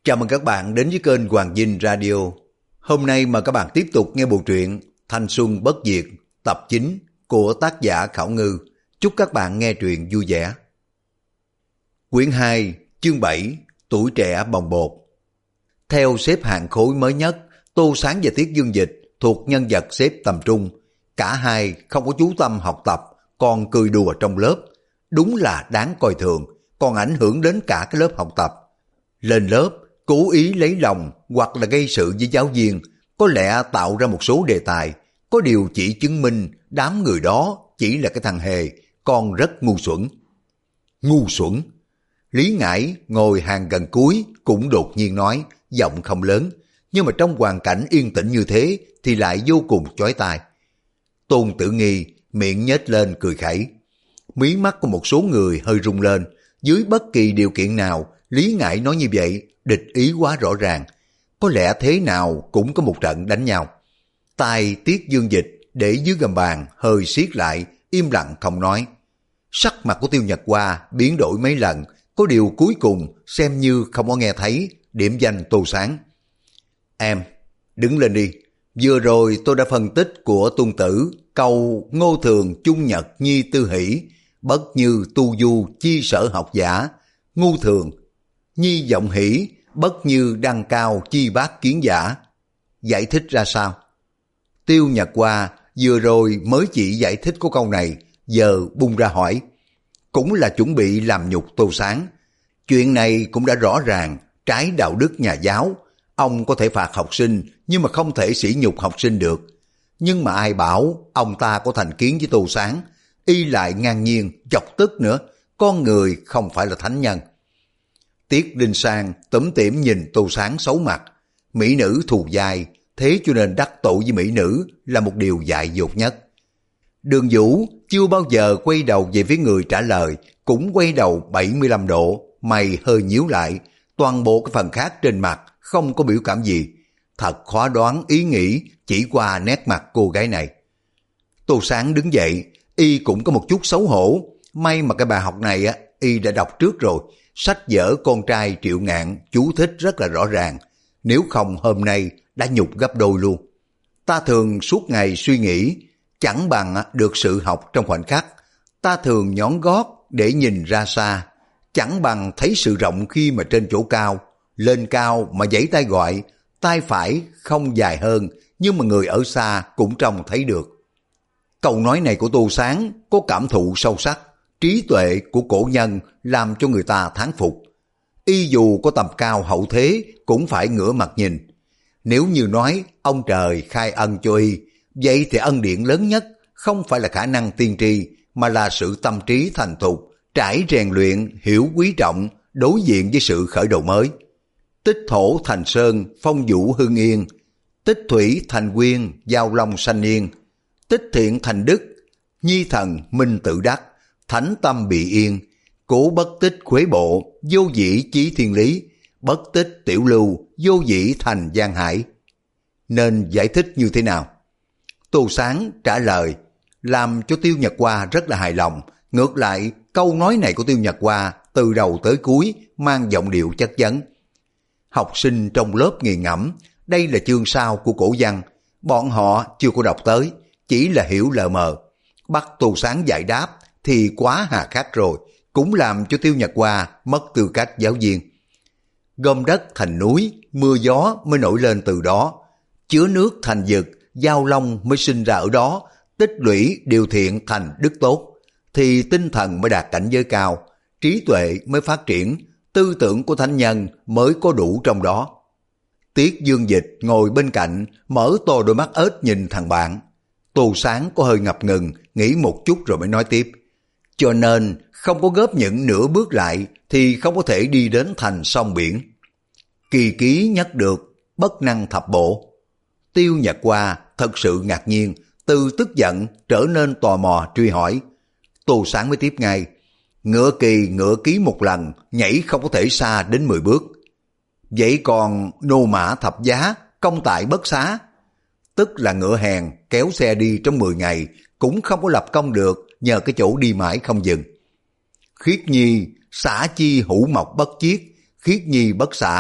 Chào mừng các bạn đến với kênh Hoàng Dinh Radio. Hôm nay mời các bạn tiếp tục nghe bộ truyện Thanh Xuân Bất Diệt tập 9 của tác giả Khảo Ngư. Chúc các bạn nghe truyện vui vẻ. Quyển 2, chương 7, Tuổi trẻ bồng bột. Theo xếp hạng khối mới nhất, Tô Sáng và Tiết Dương Dịch thuộc nhân vật xếp tầm trung. Cả hai không có chú tâm học tập, còn cười đùa trong lớp. Đúng là đáng coi thường, còn ảnh hưởng đến cả cái lớp học tập. Lên lớp, cố ý lấy lòng hoặc là gây sự với giáo viên, có lẽ tạo ra một số đề tài, có điều chỉ chứng minh đám người đó chỉ là cái thằng hề, còn rất ngu xuẩn. Ngu xuẩn! Lý Ngải ngồi hàng gần cuối cũng đột nhiên nói, giọng không lớn, nhưng mà trong hoàn cảnh yên tĩnh như thế thì lại vô cùng chói tai. Tôn Tử Nghi miệng nhếch lên cười khẩy. Mí mắt của một số người hơi rung lên, dưới bất kỳ điều kiện nào, Lý Ngải nói như vậy, địch ý quá rõ ràng. Có lẽ thế nào cũng có một trận đánh nhau. Tai Tiết Dương Dịch để dưới gầm bàn hơi siết lại, im lặng không nói. Sắc mặt của Tiêu Nhật Hoa biến đổi mấy lần, có điều cuối cùng xem như không có nghe thấy, điểm danh Tô Sáng. Em, đứng lên đi. Vừa rồi tôi đã phân tích của Tuân Tử, câu ngô thường chung nhật nhi tư hỷ, bất như tu du chi sở học giả, ngu thường nhi vọng hỷ, bất như đăng cao chi bác kiến giả. Giải thích ra sao? Tiêu Nhật Hoa vừa rồi mới chỉ giải thích có câu này, giờ bung ra hỏi. Cũng là chuẩn bị làm nhục Tô Sáng. Chuyện này cũng đã rõ ràng, trái đạo đức nhà giáo. Ông có thể phạt học sinh, nhưng mà không thể sỉ nhục học sinh được. Nhưng mà ai bảo ông ta có thành kiến với Tô Sáng, y lại ngang nhiên, chọc tức nữa. Con người không phải là thánh nhân. Tiết Đinh Sang tủm tỉm nhìn Tô Sáng xấu mặt. Mỹ nữ thù dai, thế cho nên đắc tội với mỹ nữ là một điều dại dột nhất. Đường Vũ chưa bao giờ quay đầu về phía người trả lời, cũng quay đầu 75 độ, mày hơi nhíu lại, toàn bộ cái phần khác trên mặt không có biểu cảm gì. Thật khó đoán ý nghĩ chỉ qua nét mặt cô gái này. Tô Sáng đứng dậy, y cũng có một chút xấu hổ. May mà cái bài học này y đã đọc trước rồi. Sách vở con trai Triệu Ngạn chú thích rất là rõ ràng. Nếu không hôm nay đã nhục gấp đôi luôn. Ta thường suốt ngày suy nghĩ, chẳng bằng được sự học trong khoảnh khắc. Ta thường nhón gót để nhìn ra xa, chẳng bằng thấy sự rộng khi mà trên chỗ cao. Lên cao mà giãy tay gọi, tay phải không dài hơn, nhưng mà người ở xa cũng trông thấy được. Câu nói này của Tô Sáng có cảm thụ sâu sắc, trí tuệ của cổ nhân làm cho người ta thán phục. Y dù có tầm cao hậu thế cũng phải ngửa mặt nhìn. Nếu như nói ông trời khai ân cho y, vậy thì ân điển lớn nhất không phải là khả năng tiên tri, mà là sự tâm trí thành thục, trải rèn luyện, hiểu quý trọng, đối diện với sự khởi đầu mới. Tích thổ thành sơn, phong vũ hưng yên. Tích thủy thành quyên, giao long sanh yên. Tích thiện thành đức, nhi thần minh tự đắc. Thánh tâm bị yên, cố bất tích khuế bộ, vô dĩ chí thiên lý, bất tích tiểu lưu, vô dĩ thành giang hải. Nên giải thích như thế nào? Tô Sáng trả lời, làm cho Tiêu Nhật Hoa rất là hài lòng. Ngược lại, câu nói này của Tiêu Nhật Hoa từ đầu tới cuối mang giọng điệu chất vấn. Học sinh trong lớp nghiền ngẫm, đây là chương sau của cổ văn. Bọn họ chưa có đọc tới, chỉ là hiểu lờ mờ. Bắt Tô Sáng giải đáp thì quá hà khắc rồi, cũng làm cho Tiêu Nhật Hoa mất tư cách giáo viên. Gom đất thành núi, mưa gió mới nổi lên từ đó. Chứa nước thành vực, giao long mới sinh ra ở đó. Tích lũy điều thiện thành đức tốt, thì tinh thần mới đạt cảnh giới cao, trí tuệ mới phát triển, tư tưởng của thánh nhân mới có đủ trong đó. Tiết Dương Dịch ngồi bên cạnh, mở to đôi mắt ếch nhìn thằng bạn. Tô Sáng có hơi ngập ngừng, nghĩ một chút rồi mới nói tiếp. Cho nên không có góp những nửa bước lại thì không có thể đi đến thành sông biển. Kỳ ký nhất được, bất năng thập bộ. Tiêu Nhật Hoa thật sự ngạc nhiên, từ tức giận trở nên tò mò truy hỏi. Tô Sáng mới tiếp ngay. Ngựa kỳ ngựa ký một lần, nhảy không có thể xa đến 10 bước. Vậy còn nô mã thập giá, công tại bất xá. Tức là ngựa hèn kéo xe đi trong 10 ngày cũng không có lập công được, nhờ cái chỗ đi mãi không dừng. Khiết nhi xả chi hữu mộc bất chiết, khiết nhi bất xả,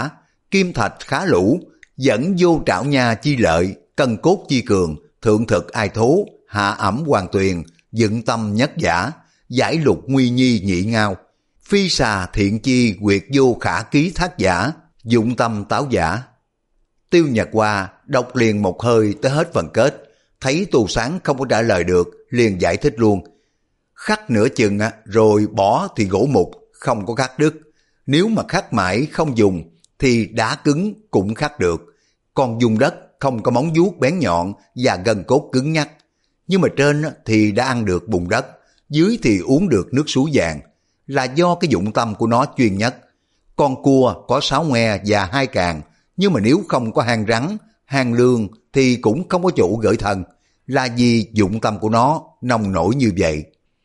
kim thạch khá lũ, dẫn vô trảo nha chi lợi, cân cốt chi cường, thượng thực ai thố, hạ ẩm hoàng tuyền, dựng tâm nhất giả, giải lục nguy nhi nhị ngao, phi xà thiện chi quyệt vô khả ký thác giả, dụng tâm táo giả. Tiêu Nhật Hoa đọc liền một hơi tới hết phần kết, thấy Tô Sáng không có trả lời được, liền giải thích luôn. Khắc nửa chừng rồi bỏ thì gỗ mục, không có khắc đứt. Nếu mà khắc mãi không dùng thì đá cứng cũng khắc được. Còn dùng đất không có móng vuốt bén nhọn và gân cốt cứng nhắc. Nhưng mà trên thì đã ăn được bùn đất, dưới thì uống được nước suối vàng. Là do cái dụng tâm của nó chuyên nhất. Con cua có 6 ngoe và 2 càng, nhưng mà nếu không có hang rắn, hang lương thì cũng không có chủ gửi thân. Là vì dụng tâm của nó nông nổi như vậy.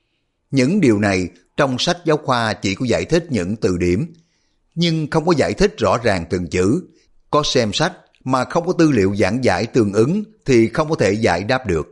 Những điều này trong sách giáo khoa chỉ có giải thích những từ điểm, nhưng không có giải thích rõ ràng từng chữ. Có xem sách mà không có tư liệu giảng giải tương ứng thì không có thể giải đáp được.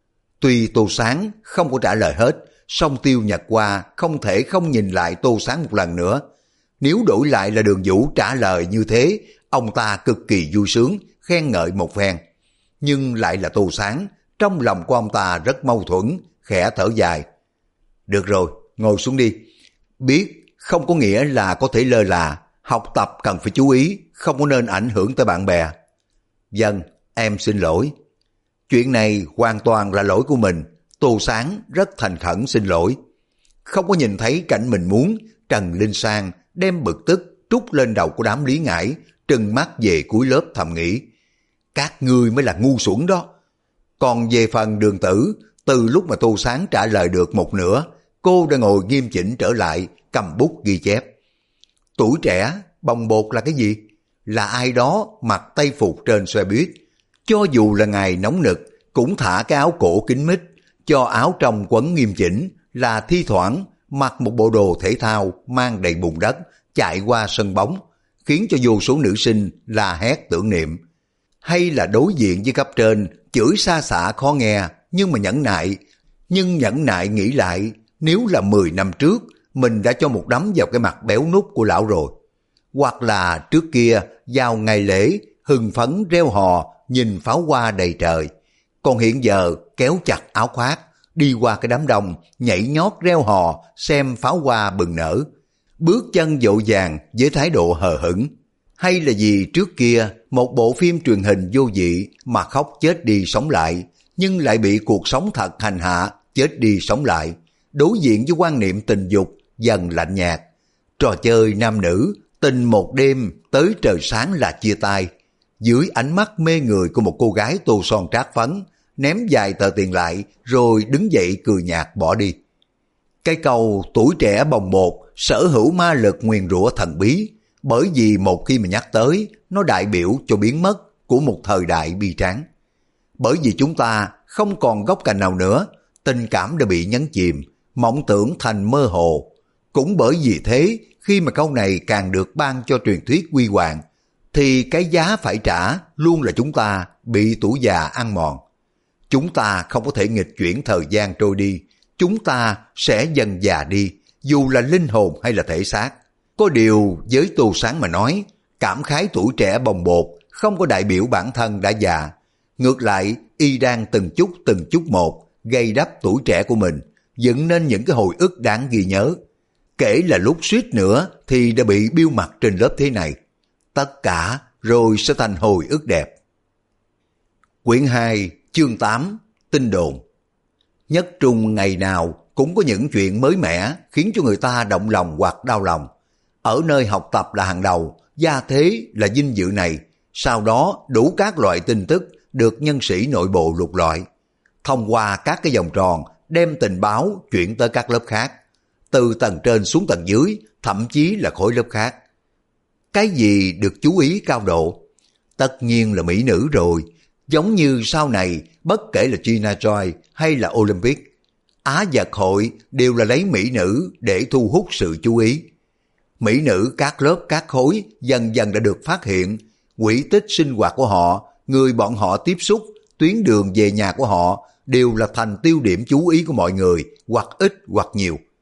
Tuy Tô Sáng không có trả lời hết, song Tiêu Nhật Hoa không thể không nhìn lại Tô Sáng một lần nữa. Nếu đổi lại là Đường Vũ trả lời như thế, ông ta cực kỳ vui sướng, khen ngợi một phen. Nhưng lại là Tô Sáng, trong lòng của ông ta rất mâu thuẫn, khẽ thở dài. Được rồi, ngồi xuống đi. Biết không có nghĩa là có thể lơ là, học tập cần phải chú ý, không có nên ảnh hưởng tới bạn bè. Vâng, em xin lỗi. Chuyện này hoàn toàn là lỗi của mình. Tô Sáng rất thành khẩn xin lỗi. Không có nhìn thấy cảnh mình muốn, Trần Linh Sang đem bực tức trút lên đầu của đám Lý Ngải, trừng mắt về cuối lớp thầm nghĩ. Các ngươi mới là ngu xuẩn đó. Còn về phần Đường Tử, từ lúc mà Tô Sáng trả lời được một nửa, cô đã ngồi nghiêm chỉnh trở lại, cầm bút ghi chép. Tuổi trẻ, bồng bột là cái gì? Là ai đó mặc tây phục trên xe buýt. Cho dù là ngày nóng nực, cũng thả cái áo cổ kín mít, cho áo trong quấn nghiêm chỉnh, là thi thoảng mặc một bộ đồ thể thao mang đầy bùn đất, chạy qua sân bóng, khiến cho vô số nữ sinh la hét tưởng niệm. Hay là đối diện với cấp trên, chửi xa xả khó nghe, nhưng mà nhẫn nại nghĩ lại, nếu là 10 năm trước, mình đã cho một đấm vào cái mặt béo nút của lão rồi. Hoặc là trước kia, vào ngày lễ, hưng phấn reo hò, nhìn pháo hoa đầy trời. Còn hiện giờ, kéo chặt áo khoác, đi qua cái đám đông, nhảy nhót reo hò, xem pháo hoa bừng nở. Bước chân dội vàng với thái độ hờ hững. Hay là vì trước kia, một bộ phim truyền hình vô vị mà khóc chết đi sống lại, nhưng lại bị cuộc sống thật hành hạ, chết đi sống lại, đối diện với quan niệm tình dục dần lạnh nhạt. Trò chơi nam nữ, tình một đêm tới trời sáng là chia tay. Dưới ánh mắt mê người của một cô gái tô son trát phấn, ném vài tờ tiền lại rồi đứng dậy cười nhạt bỏ đi. Cái câu tuổi trẻ bồng bột, sở hữu ma lực nguyền rủa thần bí, bởi vì một khi mà nhắc tới, nó đại biểu cho biến mất của một thời đại bi tráng. Bởi vì chúng ta không còn góc cạnh nào nữa, tình cảm đã bị nhấn chìm, mộng tưởng thành mơ hồ. Cũng bởi vì thế, khi mà câu này càng được ban cho truyền thuyết quy hoàng, thì cái giá phải trả luôn là chúng ta bị tuổi già ăn mòn. Chúng ta không có thể nghịch chuyển thời gian trôi đi, chúng ta sẽ dần già đi, dù là linh hồn hay là thể xác. Có điều với Tô Sáng mà nói, cảm khái tuổi trẻ bồng bột không có đại biểu bản thân đã già. Ngược lại, y đang từng chút một gây đắp tuổi trẻ của mình, dựng nên những cái hồi ức đáng ghi nhớ. Kể là lúc suýt nữa thì đã bị biêu mặt trên lớp thế này. Tất cả rồi sẽ thành hồi ức đẹp. Quyển 2, chương 8, tin đồn. Nhất Trung ngày nào cũng có những chuyện mới mẻ khiến cho người ta động lòng hoặc đau lòng. Ở nơi học tập là hàng đầu, gia thế là vinh dự này, sau đó đủ các loại tin tức được nhân sĩ nội bộ lục lọi. Thông qua các cái vòng tròn đem tình báo chuyển tới các lớp khác, từ tầng trên xuống tầng dưới, thậm chí là khối lớp khác. Cái gì được chú ý cao độ? Tất nhiên là mỹ nữ rồi, giống như sau này bất kể là Gina Joy hay là Olympic, Á Vật Hội đều là lấy mỹ nữ để thu hút sự chú ý. Mỹ nữ các lớp các khối dần dần đã được phát hiện, quỹ tích sinh hoạt của họ, người bọn họ tiếp xúc, tuyến đường về nhà của họ đều là thành tiêu điểm chú ý của mọi người, hoặc ít hoặc nhiều.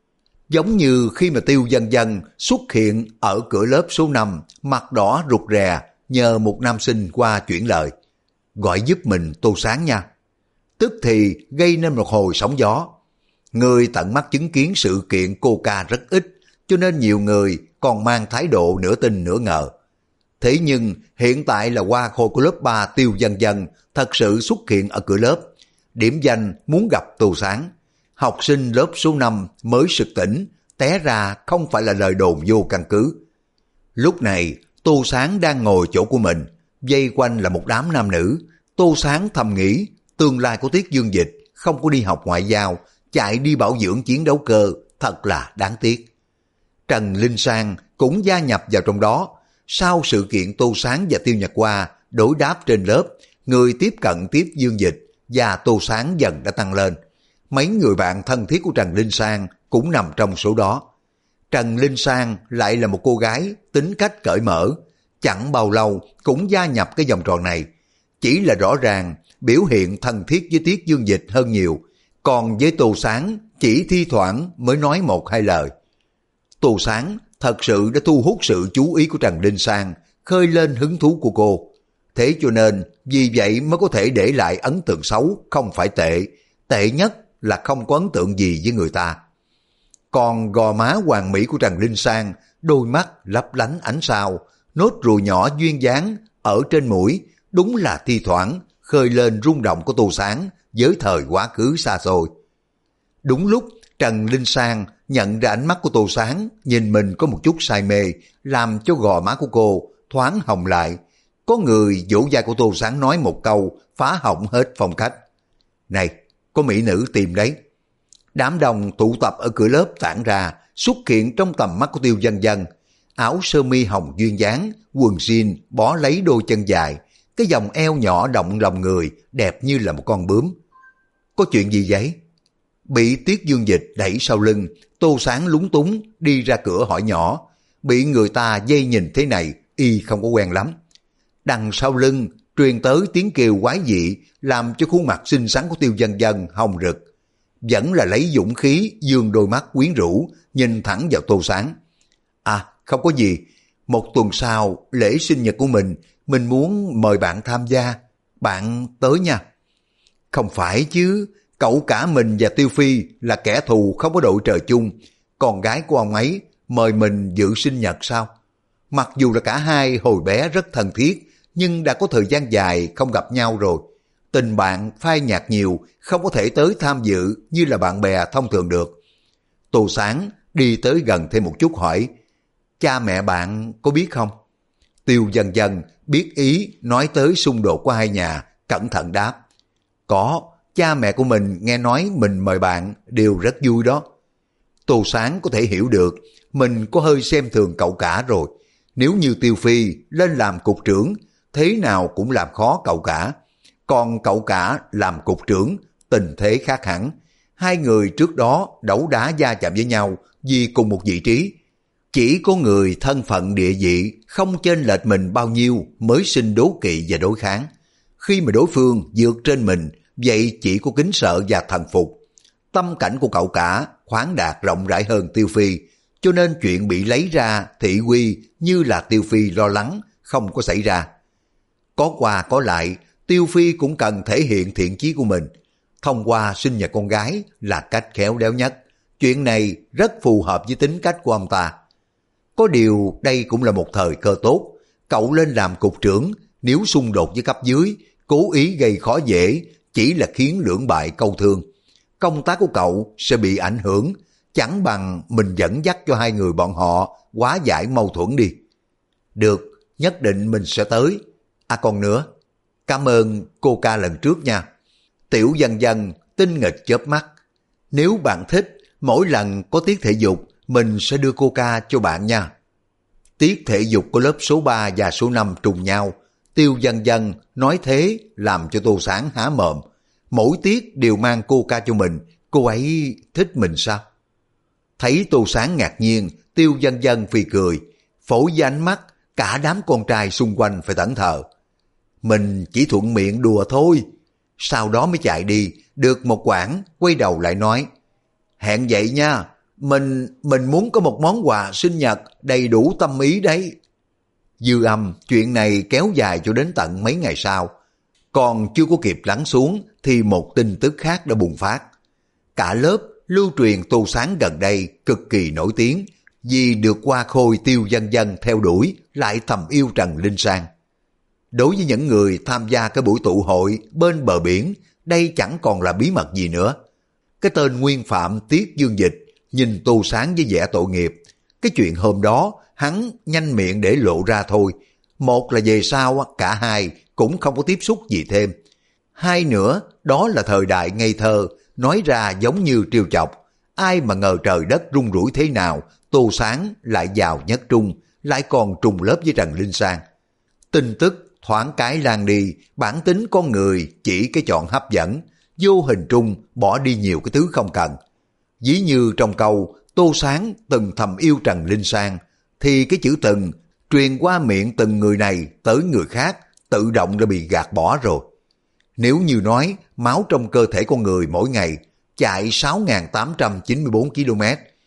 Giống như khi mà Tiêu Dân Dân xuất hiện ở cửa lớp số 5, mặt đỏ rụt rè, nhờ một nam sinh qua chuyển lời. Gọi giúp mình tô sáng nha. Tức thì gây nên một hồi sóng gió. Người tận mắt chứng kiến sự kiện Coca rất ít, cho nên nhiều người còn mang thái độ nửa tin nửa ngờ. Thế nhưng hiện tại là Hoa Khôi của lớp 3 Tiêu Dân Dân thật sự xuất hiện ở cửa lớp, điểm danh muốn gặp Tô Sáng. Học sinh lớp số 5 mới sực tỉnh, té ra không phải là lời đồn vô căn cứ. Lúc này Tô Sáng đang ngồi chỗ của mình, vây quanh là một đám nam nữ. Tô Sáng thầm nghĩ tương lai của Tiết Dương Dịch không có đi học ngoại giao, chạy đi bảo dưỡng chiến đấu cơ, thật là đáng tiếc. Trần Linh Sang cũng gia nhập vào trong đó. Sau sự kiện Tô Sáng và Tiêu Nhật Hoa đối đáp trên lớp, người tiếp cận Tiết Dương Dịch và Tô Sáng dần đã tăng lên. Mấy người bạn thân thiết của Trần Linh Sang cũng nằm trong số đó. Trần Linh Sang lại là một cô gái tính cách cởi mở, chẳng bao lâu cũng gia nhập cái vòng tròn này. Chỉ là rõ ràng biểu hiện thân thiết với Tiết Dương Dịch hơn nhiều, còn với Tô Sáng chỉ thi thoảng mới nói một hai lời. Tô Sáng thật sự đã thu hút sự chú ý của Trần Linh Sang, khơi lên hứng thú của cô. Thế cho nên vì vậy mới có thể để lại ấn tượng xấu, không phải tệ. Tệ nhất là không có ấn tượng gì với người ta. Còn gò má hoàn mỹ của Trần Linh Sang, đôi mắt lấp lánh ánh sao, nốt ruồi nhỏ duyên dáng ở trên mũi, đúng là thi thoảng khơi lên rung động của Tô Sáng với thời quá khứ xa xôi. Đúng lúc Trần Linh Sang nhận ra ánh mắt của Tô Sáng nhìn mình có một chút say mê, làm cho gò má của cô thoáng hồng lại. Có người vỗ vai của Tô Sáng nói một câu phá hỏng hết phong cách. Này, có mỹ nữ tìm đấy. Đám đông tụ tập ở cửa lớp tản ra, xuất hiện trong tầm mắt của Tiêu Dân Dân. Áo sơ mi hồng duyên dáng, quần jean bó lấy đôi chân dài, cái vòng eo nhỏ động lòng người, đẹp như là một con bướm. Có chuyện gì vậy? Bị Tiết Dương Dịch đẩy sau lưng, Tô Sáng lúng túng đi ra cửa hỏi nhỏ. Bị người ta dây nhìn thế này, y không có quen lắm. Đằng sau lưng truyền tới tiếng kêu quái dị, làm cho khuôn mặt xinh xắn của Tiêu Dân Dân hồng rực. Vẫn là lấy dũng khí dương đôi mắt quyến rũ, nhìn thẳng vào Tô Sáng. À, không có gì. Một tuần sau lễ sinh nhật của mình muốn mời bạn tham gia. Bạn tới nha. Không phải chứ, cậu cả mình và Tiêu Phi là kẻ thù không có đội trời chung. Con gái của ông ấy mời mình dự sinh nhật sao? Mặc dù là cả hai hồi bé rất thân thiết, nhưng đã có thời gian dài không gặp nhau rồi. Tình bạn phai nhạt nhiều, không có thể tới tham dự như là bạn bè thông thường được. Tô Sáng đi tới gần thêm một chút hỏi, cha mẹ bạn có biết không? Tiêu Dân Dân biết ý nói tới xung đột của hai nhà, cẩn thận đáp. Có, cha mẹ của mình nghe nói mình mời bạn đều rất vui đó. Tô Sáng có thể hiểu được, mình có hơi xem thường cậu cả rồi. Nếu như Tiêu Phi lên làm cục trưởng, thế nào cũng làm khó cậu cả. Còn cậu cả làm cục trưởng, tình thế khác hẳn. Hai người trước đó đấu đá va chạm với nhau vì cùng một vị trí. Chỉ có người thân phận địa vị không chênh lệch mình bao nhiêu mới sinh đố kỵ và đối kháng. Khi mà đối phương vượt trên mình, vậy chỉ có kính sợ và thần phục. Tâm cảnh của cậu cả khoáng đạt rộng rãi hơn Tiêu Phi, cho nên chuyện bị lấy ra thị uy như là Tiêu Phi lo lắng không có xảy ra. Có qua có lại, Tiêu Phi cũng cần thể hiện thiện chí của mình. Thông qua sinh nhật con gái là cách khéo léo nhất. Chuyện này rất phù hợp với tính cách của ông ta. Có điều đây cũng là một thời cơ tốt. Cậu lên làm cục trưởng, nếu xung đột với cấp dưới, cố ý gây khó dễ, chỉ là khiến lưỡng bại câu thương. Công tác của cậu sẽ bị ảnh hưởng, chẳng bằng mình dẫn dắt cho hai người bọn họ hóa giải mâu thuẫn đi. Được, nhất định mình sẽ tới. À còn nữa, cảm ơn Coca lần trước nha. Tiểu Dân Dân tinh nghịch chớp mắt. Nếu bạn thích, mỗi lần có tiết thể dục, mình sẽ đưa Coca cho bạn nha. Tiết thể dục của lớp số 3 và số 5 trùng nhau. Tiêu Dân Dân nói thế làm cho Tô Sáng há mồm. Mỗi tiết đều mang Coca cho mình, cô ấy thích mình sao? Thấy Tô Sáng ngạc nhiên, Tiêu Dân Dân phì cười, phổi với ánh mắt, cả đám con trai xung quanh phải thẫn thờ. Mình chỉ thuận miệng đùa thôi. Sau đó mới chạy đi, được một quãng, quay đầu lại nói, hẹn vậy nha, mình muốn có một món quà sinh nhật đầy đủ tâm ý đấy. Dư Âm, chuyện này kéo dài cho đến tận mấy ngày sau. Còn chưa có kịp lắng xuống thì một tin tức khác đã bùng phát. Cả lớp lưu truyền Tô Sáng gần đây cực kỳ nổi tiếng vì được Hoa Khôi Tiêu Dân Dân theo đuổi lại thầm yêu Trần Linh Sang. Đối với những người tham gia cái buổi tụ hội bên bờ biển, đây chẳng còn là bí mật gì nữa. Cái tên nguyên phạm Tiết Dương Dịch nhìn Tô Sáng với vẻ tội nghiệp. Cái chuyện hôm đó hắn nhanh miệng để lộ ra thôi. Một là về sau cả hai cũng không có tiếp xúc gì thêm. Hai nữa đó là thời đại ngây thơ, nói ra giống như trêu chọc. Ai mà ngờ trời đất rung rủi thế nào, Tô Sáng lại vào nhất trung, lại còn trùng lớp với Trần Linh Sang. Tin tức thoáng cái lan đi, bản tính con người chỉ cái chọn hấp dẫn, vô hình trung bỏ đi nhiều cái thứ không cần. Ví như trong câu Tô Sáng từng thầm yêu Trần Linh Sang, thì cái chữ từng truyền qua miệng từng người này tới người khác tự động đã bị gạt bỏ rồi. Nếu như nói máu trong cơ thể con người mỗi ngày chạy 6.894 km,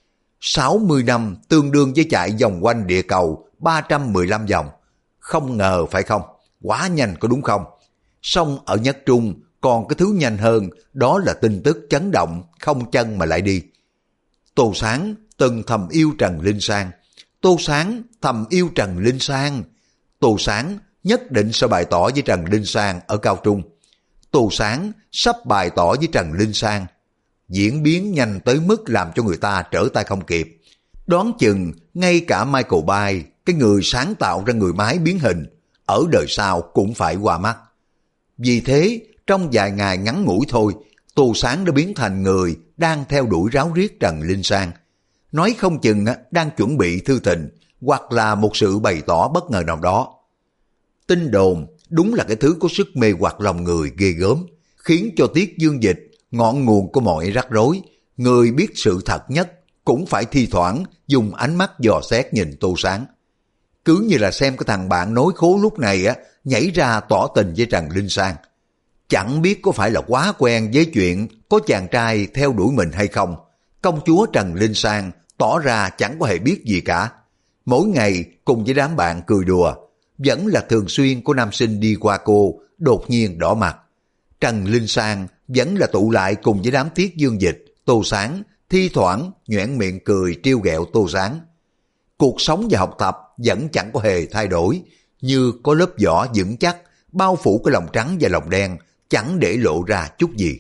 60 năm tương đương với chạy vòng quanh địa cầu 315 vòng. Không ngờ phải không? Quá nhanh có đúng không? Song ở nhất trung còn cái thứ nhanh hơn, đó là tin tức chấn động không chân mà lại đi. Tô Sáng từng thầm yêu Trần Linh Sang. Tô Sáng thầm yêu Trần Linh Sang. Tô Sáng nhất định sẽ bày tỏ với Trần Linh Sang ở cao trung. Tô Sáng sắp bày tỏ với Trần Linh Sang. Diễn biến nhanh tới mức làm cho người ta trở tay không kịp. Đoán chừng ngay cả Michael Bay, cái người sáng tạo ra người máy biến hình, ở đời sau cũng phải qua mắt. Vì thế, trong vài ngày ngắn ngủi thôi, Tô Sáng đã biến thành người đang theo đuổi ráo riết Trần Linh Sang. Nói không chừng đang chuẩn bị thư tình, hoặc là một sự bày tỏ bất ngờ nào đó. Tin đồn đúng là cái thứ có sức mê hoặc lòng người ghê gớm, khiến cho Tiết Dương Dịch, ngọn nguồn của mọi rắc rối, người biết sự thật nhất, cũng phải thi thoảng dùng ánh mắt dò xét nhìn Tô Sáng. Cứ như là xem cái thằng bạn nối khố lúc này nhảy ra tỏ tình với Trần Linh Sang. Chẳng biết có phải là quá quen với chuyện có chàng trai theo đuổi mình hay không. Công chúa Trần Linh Sang tỏ ra chẳng có hề biết gì cả. Mỗi ngày cùng với đám bạn cười đùa, vẫn là thường xuyên có nam sinh đi qua cô, đột nhiên đỏ mặt. Trần Linh Sang vẫn là tụ lại cùng với đám Tiết Dương Dịch, Tô Sáng, thi thoảng nhoẻn miệng cười trêu ghẹo Tô Sáng. Cuộc sống và học tập vẫn chẳng có hề thay đổi, như có lớp vỏ vững chắc, bao phủ cái lòng trắng và lòng đen, chẳng để lộ ra chút gì.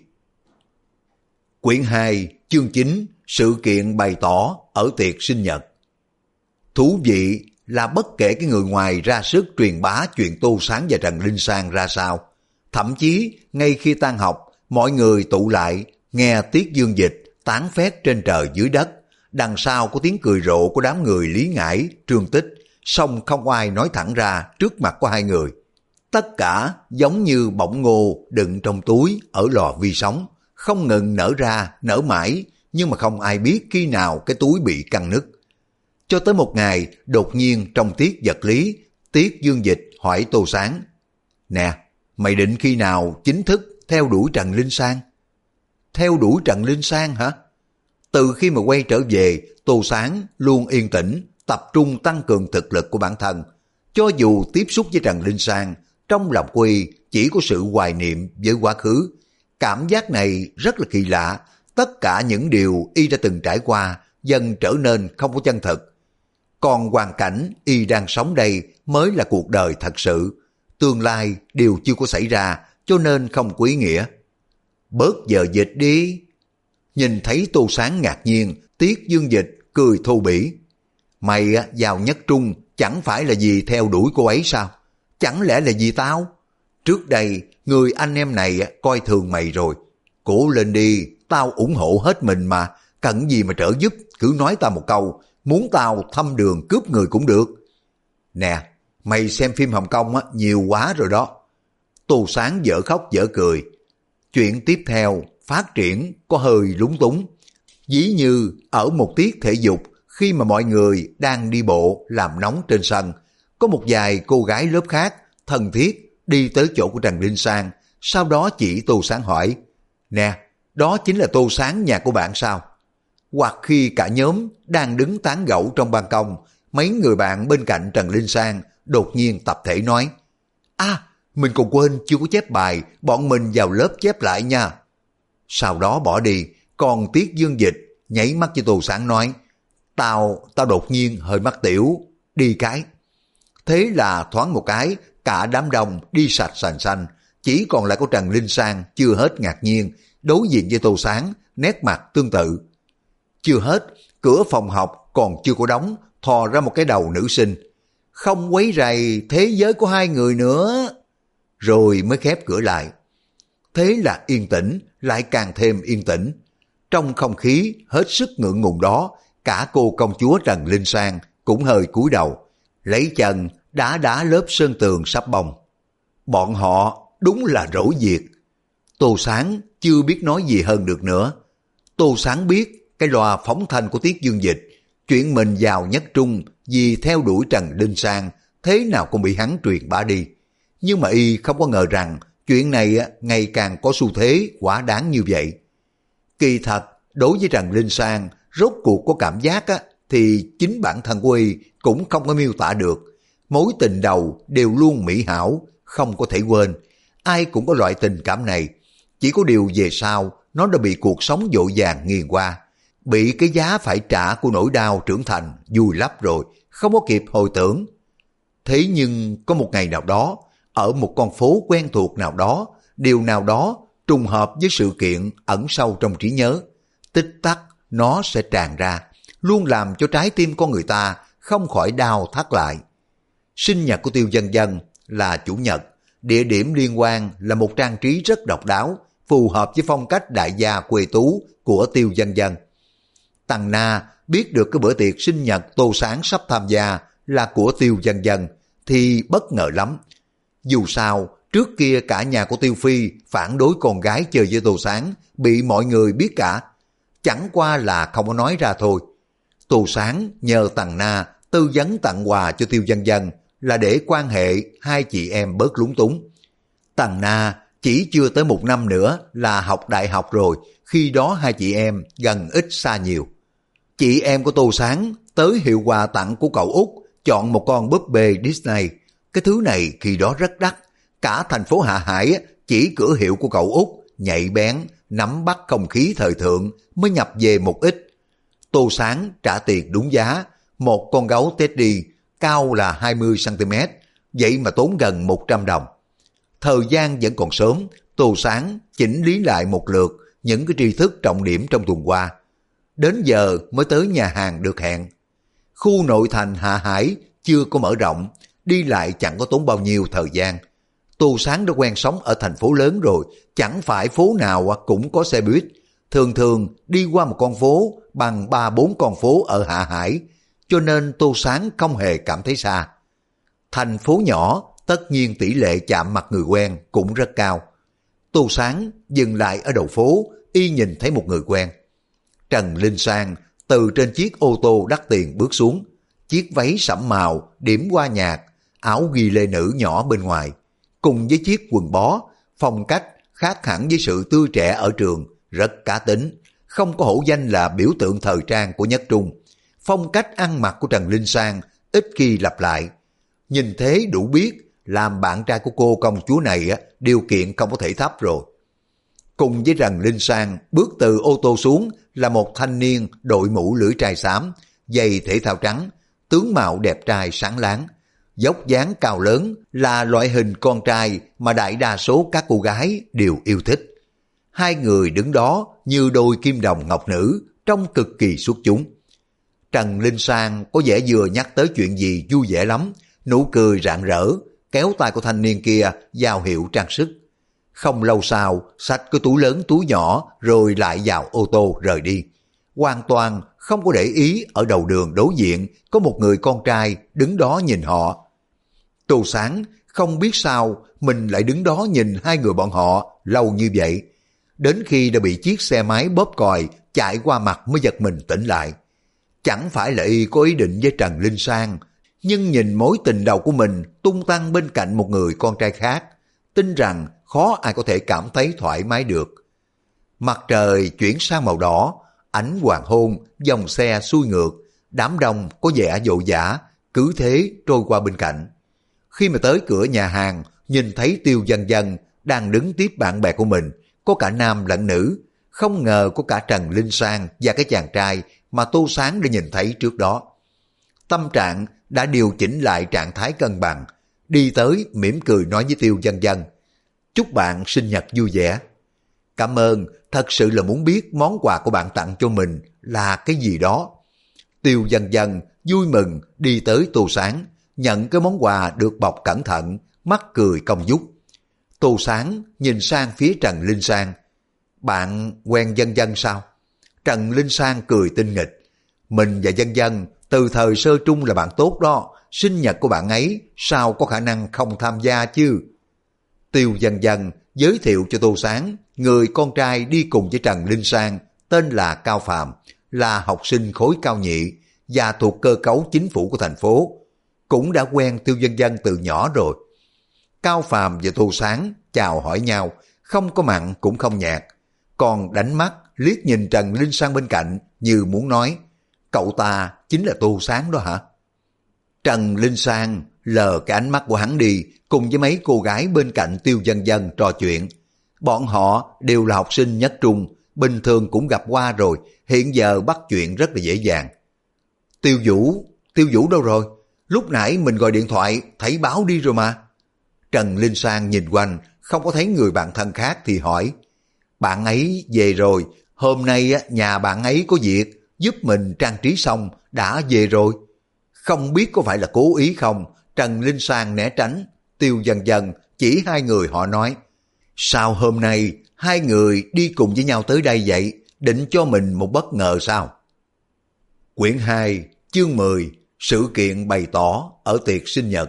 Quyển 2, chương 9, sự kiện bày tỏ ở tiệc sinh nhật. Thú vị là bất kể cái người ngoài ra sức truyền bá chuyện Tô Sáng và Trần Linh Sang ra sao, thậm chí ngay khi tan học, mọi người tụ lại nghe Tiết Dương Dịch tán phét trên trời dưới đất, đằng sau có tiếng cười rộ của đám người Lý Ngải, Trương Tích, song không ai nói thẳng ra trước mặt của hai người. Tất cả giống như bỗng ngô đựng trong túi ở lò vi sóng, không ngừng nở ra, nở mãi, nhưng mà không ai biết khi nào cái túi bị căng nứt. Cho tới một ngày, đột nhiên trong tiết vật lý, Tiết Dương Dịch hỏi Tô Sáng: "Nè, mày định khi nào chính thức theo đuổi Trần Linh Sang?" "Theo đuổi Trần Linh Sang hả?" Từ khi mà quay trở về, Tô Sáng luôn yên tĩnh, tập trung tăng cường thực lực của bản thân. Cho dù tiếp xúc với Trần Linh Sang, trong lòng Quy chỉ có sự hoài niệm với quá khứ. Cảm giác này rất là kỳ lạ, tất cả những điều y đã từng trải qua dần trở nên không có chân thực. Còn hoàn cảnh y đang sống đây mới là cuộc đời thật sự. Tương lai đều chưa có xảy ra, cho nên không có ý nghĩa. "Bớt giờ dịch đi." Nhìn thấy Tô Sáng ngạc nhiên, Tiết Dương Dịch cười thô bỉ: "Mày vào nhất trung chẳng phải là vì theo đuổi cô ấy sao? Chẳng lẽ là vì tao? Trước đây người anh em này coi thường mày rồi. Cố lên đi, tao ủng hộ hết mình mà, cần gì mà trợ giúp, cứ nói tao một câu, muốn tao thăm đường cướp người cũng được." "Nè, mày xem phim Hồng Kông nhiều quá rồi đó." Tô Sáng dở khóc dở cười. Chuyện tiếp theo phát triển có hơi lúng túng. Ví như ở một tiết thể dục, khi mà mọi người đang đi bộ làm nóng trên sân, có một vài cô gái lớp khác thân thiết đi tới chỗ của Trần Linh Sang, sau đó chỉ Tô Sáng hỏi: "Nè, đó chính là Tô Sáng nhà của bạn sao?" hoặc khi cả nhóm đang đứng tán gẫu trong ban công, mấy người bạn bên cạnh Trần Linh Sang đột nhiên tập thể nói: mình còn quên chưa có chép bài, bọn mình vào lớp chép lại nha. Sau đó bỏ đi, còn Tiết Dương Dịch nháy mắt cho Tô Sáng nói: Tao đột nhiên hơi mắc tiểu, đi cái. Thế là thoáng một cái, cả đám đông đi sạch sành xanh, chỉ còn lại có Trần Linh Sang chưa hết ngạc nhiên, đối diện với Tô Sáng, nét mặt tương tự. Chưa hết, cửa phòng học còn chưa có đóng, thò ra một cái đầu nữ sinh. Không quấy rầy thế giới của hai người nữa. Rồi mới khép cửa lại. Thế là yên tĩnh, lại càng thêm yên tĩnh. Trong không khí hết sức ngượng ngùng đó, cả cô công chúa Trần Linh Sang cũng hơi cúi đầu, lấy chân đá lớp sơn tường sắp bong. Bọn họ đúng là rỗi việc. Tô Sáng chưa biết nói gì hơn được nữa. Tô Sáng biết cái loa phóng thanh của Tiết Dương Dịch, chuyện mình vào nhất trung vì theo đuổi Trần Linh Sang thế nào cũng bị hắn truyền bá đi. Nhưng mà y không có ngờ rằng chuyện này ngày càng có xu thế quá đáng như vậy. Kỳ thật, đối với Trần Linh Sang, rốt cuộc có cảm giác thì chính bản thân của y cũng không có miêu tả được. Mối tình đầu đều luôn mỹ hảo, không có thể quên. Ai cũng có loại tình cảm này. Chỉ có điều về sau, nó đã bị cuộc sống vội vàng nghiền qua. Bị cái giá phải trả của nỗi đau trưởng thành vùi lấp rồi, không có kịp hồi tưởng. Thế nhưng có một ngày nào đó, ở một con phố quen thuộc nào đó, điều nào đó trùng hợp với sự kiện ẩn sâu trong trí nhớ. Tích tắc nó sẽ tràn ra, luôn làm cho trái tim con người ta không khỏi đau thắt lại. Sinh nhật của Tiêu Dân Dân là chủ nhật, địa điểm liên quan là một trang trí rất độc đáo, phù hợp với phong cách đại gia quê tú của Tiêu Dân Dân. Tằng Na biết được cái bữa tiệc sinh nhật Tô Sáng sắp tham gia là của Tiêu Dân Dân thì bất ngờ lắm. Dù sao, trước kia cả nhà của Tiêu Phi phản đối con gái chơi với Tô Sáng, bị mọi người biết cả. Chẳng qua là không có nói ra thôi. Tô Sáng nhờ Tằng Na tư vấn tặng quà cho Tiêu Dân Dân là để quan hệ hai chị em bớt lúng túng. Tằng Na chỉ chưa tới một năm nữa là học đại học rồi, khi đó hai chị em gần ít xa nhiều. Chị em của Tô Sáng tới hiệu quà tặng của cậu Út, chọn một con búp bê Disney. Cái thứ này khi đó rất đắt, cả thành phố Hạ Hải chỉ cửa hiệu của cậu Út nhạy bén, nắm bắt không khí thời thượng mới nhập về một ít. Tô Sáng trả tiền đúng giá, một con gấu Teddy cao là 20cm, vậy mà tốn gần 100 đồng. Thời gian vẫn còn sớm, Tô Sáng chỉnh lý lại một lượt những cái tri thức trọng điểm trong tuần qua. Đến giờ mới tới nhà hàng được hẹn. Khu nội thành Hạ Hải chưa có mở rộng, đi lại chẳng có tốn bao nhiêu thời gian. Tô Sáng đã quen sống ở thành phố lớn rồi, chẳng phải phố nào cũng có xe buýt. Thường thường đi qua một con phố bằng 3-4 con phố ở Hạ Hải, cho nên Tô Sáng không hề cảm thấy xa. Thành phố nhỏ, tất nhiên tỷ lệ chạm mặt người quen cũng rất cao. Tô Sáng dừng lại ở đầu phố, y nhìn thấy một người quen. Trần Linh Sang từ trên chiếc ô tô đắt tiền bước xuống, chiếc váy sẫm màu, điểm hoa nhạt, áo ghi lê nữ nhỏ bên ngoài, cùng với chiếc quần bó, phong cách khác hẳn với sự tươi trẻ ở trường, rất cá tính, không có hổ danh là biểu tượng thời trang của nhất trung. Phong cách ăn mặc của Trần Linh Sang ít khi lặp lại. Nhìn thế đủ biết, làm bạn trai của cô công chúa này điều kiện không có thể thấp rồi. Cùng với Trần Linh Sang bước từ ô tô xuống là một thanh niên đội mũ lưỡi trai xám, giày thể thao trắng, tướng mạo đẹp trai sáng láng, dốc dáng cao lớn, là loại hình con trai mà đại đa số các cô gái đều yêu thích. Hai người đứng đó như đôi kim đồng ngọc nữ, trông cực kỳ xuất chúng. Trần Linh Sang có vẻ vừa nhắc tới chuyện gì vui vẻ lắm, nụ cười rạng rỡ, kéo tay của thanh niên kia vào hiệu trang sức. Không lâu sau, xách cái túi lớn túi nhỏ rồi lại vào ô tô rời đi. Hoàn toàn không có để ý ở đầu đường đối diện có một người con trai đứng đó nhìn họ. Tô Sáng không biết sao mình lại đứng đó nhìn hai người bọn họ lâu như vậy. Đến khi đã bị chiếc xe máy bóp còi chạy qua mặt mới giật mình tỉnh lại. Chẳng phải là y có ý định với Trần Linh Sang, nhưng nhìn mối tình đầu của mình tung tăng bên cạnh một người con trai khác, tin rằng khó ai có thể cảm thấy thoải mái được. Mặt trời chuyển sang màu đỏ, ánh hoàng hôn, dòng xe xuôi ngược, đám đông có vẻ vội vã, cứ thế trôi qua bên cạnh. Khi mà tới cửa nhà hàng, nhìn thấy Tiêu Dân Dân đang đứng tiếp bạn bè của mình, có cả nam lẫn nữ, không ngờ có cả Trần Linh Sang và cái chàng trai mà Tô Sáng đã nhìn thấy trước đó. Tâm trạng đã điều chỉnh lại trạng thái cân bằng, đi tới mỉm cười nói với Tiêu Dân Dân: chúc bạn sinh nhật vui vẻ. Cảm ơn, thật sự là muốn biết món quà của bạn tặng cho mình là cái gì đó. Tiêu Dân Dân vui mừng đi tới Tô Sáng, nhận cái món quà được bọc cẩn thận, mắt cười cong vút. Tô Sáng nhìn sang phía Trần Linh Sang: bạn quen Dân Dân sao? Trần Linh Sang cười tinh nghịch: mình và Dân Dân từ thời sơ trung là bạn tốt đó, sinh nhật của bạn ấy sao có khả năng không tham gia chứ. Tiêu Dân Dân giới thiệu cho Tô Sáng người con trai đi cùng với Trần Linh Sang tên là Cao Phàm, là học sinh khối cao nhị và thuộc cơ cấu chính phủ của thành phố, cũng đã quen Tiêu Dân Dân từ nhỏ rồi. Cao Phàm và Tô Sáng chào hỏi nhau, không có mặn cũng không nhạt, còn đánh mắt liếc nhìn Trần Linh Sang bên cạnh như muốn nói: cậu ta chính là Tô Sáng đó hả? Trần Linh Sang lờ cái ánh mắt của hắn đi, cùng với mấy cô gái bên cạnh Tiêu Dân Dân trò chuyện. Bọn họ đều là học sinh nhất trung, bình thường cũng gặp qua rồi, hiện giờ bắt chuyện rất là dễ dàng. Tiêu Vũ đâu rồi? Lúc nãy mình gọi điện thoại thấy báo đi rồi mà. Trần Linh Sang nhìn quanh, không có thấy người bạn thân khác thì hỏi: bạn ấy về rồi, hôm nay nhà bạn ấy có việc, giúp mình trang trí xong, đã về rồi. Không biết có phải là cố ý không? Trần Linh Sang né tránh. Tiêu Dân Dân chỉ hai người họ nói: sao hôm nay hai người đi cùng với nhau tới đây vậy? Định cho mình một bất ngờ sao? Quyển 2, chương 10, sự kiện bày tỏ ở tiệc sinh nhật.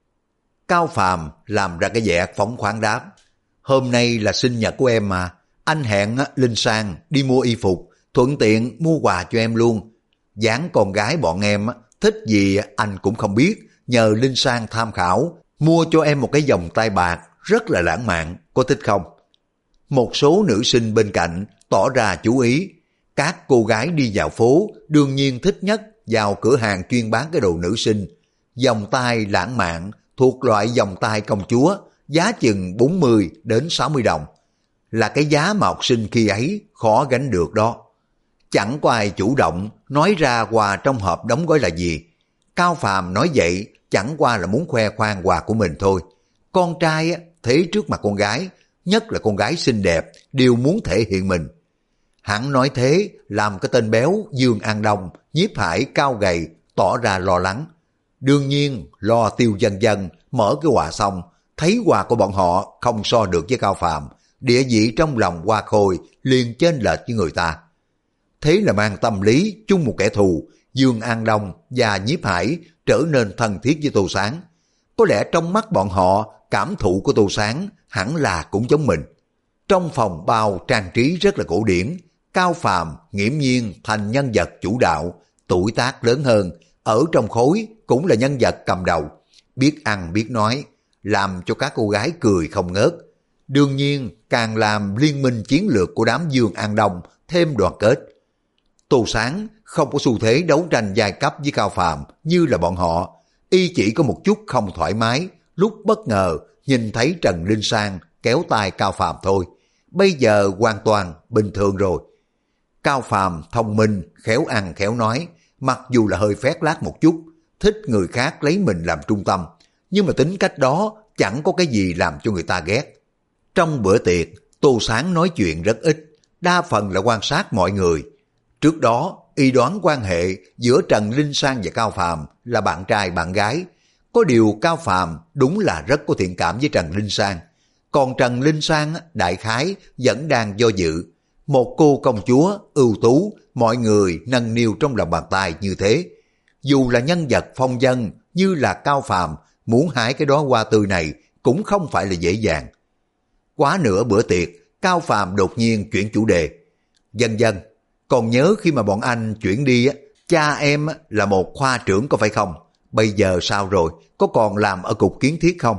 Cao Phàm làm ra cái vẻ phóng khoáng đáp: hôm nay là sinh nhật của em mà, anh hẹn Linh Sang đi mua y phục, thuận tiện mua quà cho em luôn. Dáng con gái bọn em thích gì anh cũng không biết, nhờ Linh Sang tham khảo, mua cho em một cái vòng tay bạc rất là lãng mạn, có thích không? Một số nữ sinh bên cạnh tỏ ra chú ý. Các cô gái đi vào phố đương nhiên thích nhất vào cửa hàng chuyên bán cái đồ nữ sinh. Vòng tay lãng mạn thuộc loại vòng tay công chúa, giá chừng 40 đến 60 đồng. Là cái giá mà học sinh khi ấy khó gánh được đó. Chẳng có ai chủ động nói ra quà trong hộp đóng gói là gì. Cao Phàm nói vậy chẳng qua là muốn khoe khoang quà của mình thôi. Con trai thế trước mặt con gái, nhất là con gái xinh đẹp, đều muốn thể hiện mình. Hắn nói thế làm cái tên béo Dương An Đông, Nhiếp Hải cao gầy tỏ ra lo lắng. Đương nhiên lo Tiêu Dân Dân mở cái quà xong, thấy quà của bọn họ không so được với Cao Phàm, địa vị trong lòng Hoa Khôi liền chênh lệch với người ta. Thế là mang tâm lý chung một kẻ thù, Dương An Đông và Nhiếp Hải trở nên thân thiết với Tô Sáng. Có lẽ trong mắt bọn họ, cảm thụ của Tô Sáng hẳn là cũng giống mình. Trong phòng bao trang trí rất là cổ điển, Cao Phàm nghiễm nhiên thành nhân vật chủ đạo, tuổi tác lớn hơn, ở trong khối cũng là nhân vật cầm đầu, biết ăn biết nói, làm cho các cô gái cười không ngớt. Đương nhiên càng làm liên minh chiến lược của đám Dương An Đông thêm đoàn kết. Tô Sáng không có xu thế đấu tranh giai cấp với Cao Phàm như là bọn họ, y chỉ có một chút không thoải mái lúc bất ngờ nhìn thấy Trần Linh Sang kéo tay Cao Phàm thôi. Bây giờ hoàn toàn bình thường rồi. Cao Phàm thông minh, khéo ăn khéo nói, mặc dù là hơi phét lác một chút, thích người khác lấy mình làm trung tâm, nhưng mà tính cách đó chẳng có cái gì làm cho người ta ghét. Trong bữa tiệc, Tô Sáng nói chuyện rất ít, đa phần là quan sát mọi người. Trước đó, y đoán quan hệ giữa Trần Linh Sang và Cao Phàm là bạn trai bạn gái. Có điều Cao Phàm đúng là rất có thiện cảm với Trần Linh Sang. Còn Trần Linh Sang đại khái vẫn đang do dự. Một cô công chúa ưu tú, mọi người nâng niu trong lòng bàn tay như thế. Dù là nhân vật phong vân như là Cao Phàm, muốn hái cái đóa hoa tươi này cũng không phải là dễ dàng. Quá nửa bữa tiệc, Cao Phàm đột nhiên chuyển chủ đề. Dân Dân, còn nhớ khi mà bọn anh chuyển đi, cha em là một khoa trưởng có phải không? Bây giờ sao rồi, có còn làm ở cục kiến thiết không?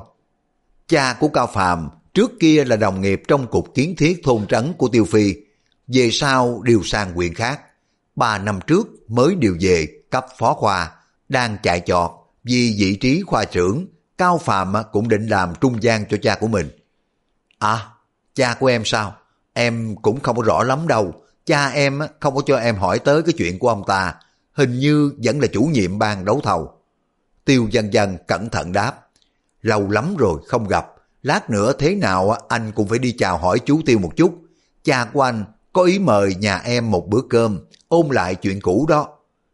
Cha của Cao Phàm trước kia là đồng nghiệp trong cục kiến thiết thôn trấn của Tiêu Phi, về sau điều sang huyện khác. 3 năm trước mới điều về cấp phó khoa, đang chạy chọt vì vị trí khoa trưởng. Cao Phàm cũng định làm trung gian cho cha của mình. À, cha của em sao? Em cũng không có rõ lắm đâu. Cha em không có cho em hỏi tới cái chuyện của ông ta. Hình như vẫn là chủ nhiệm ban đấu thầu. Tiêu Dân Dân cẩn thận đáp. Lâu lắm rồi không gặp. Lát nữa thế nào anh cũng phải đi chào hỏi chú Tiêu một chút. Cha của anh có ý mời nhà em một bữa cơm, ôn lại chuyện cũ đó.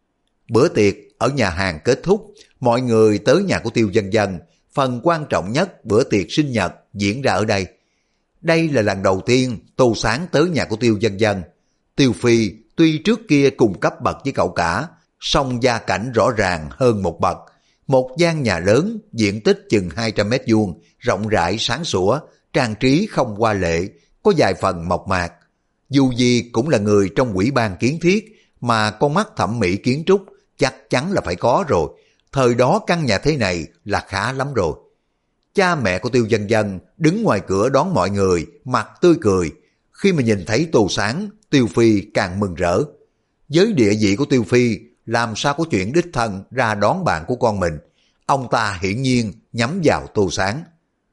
Bữa tiệc ở nhà hàng kết thúc, mọi người tới nhà của Tiêu Dân Dân. Phần quan trọng nhất bữa tiệc sinh nhật diễn ra ở đây. Đây là lần đầu tiên Tô Sáng tới nhà của Tiêu Dân Dân. Tiêu Phi tuy trước kia cùng cấp bậc với cậu cả, song gia cảnh rõ ràng hơn một bậc. Một gian nhà lớn, diện tích chừng 200 mét vuông, rộng rãi sáng sủa, trang trí không hoa lệ, có vài phần mộc mạc. Dù gì cũng là người trong ủy ban kiến thiết, mà con mắt thẩm mỹ kiến trúc chắc chắn là phải có rồi. Thời đó căn nhà thế này là khá lắm rồi. Cha mẹ của Tiêu Dân Dân đứng ngoài cửa đón mọi người, mặt tươi cười. Khi mà nhìn thấy Tô Sáng, Tiêu Phi càng mừng rỡ. Với địa vị của Tiêu Phi, làm sao có chuyện đích thân ra đón bạn của con mình. Ông ta hiển nhiên nhắm vào Tô Sáng.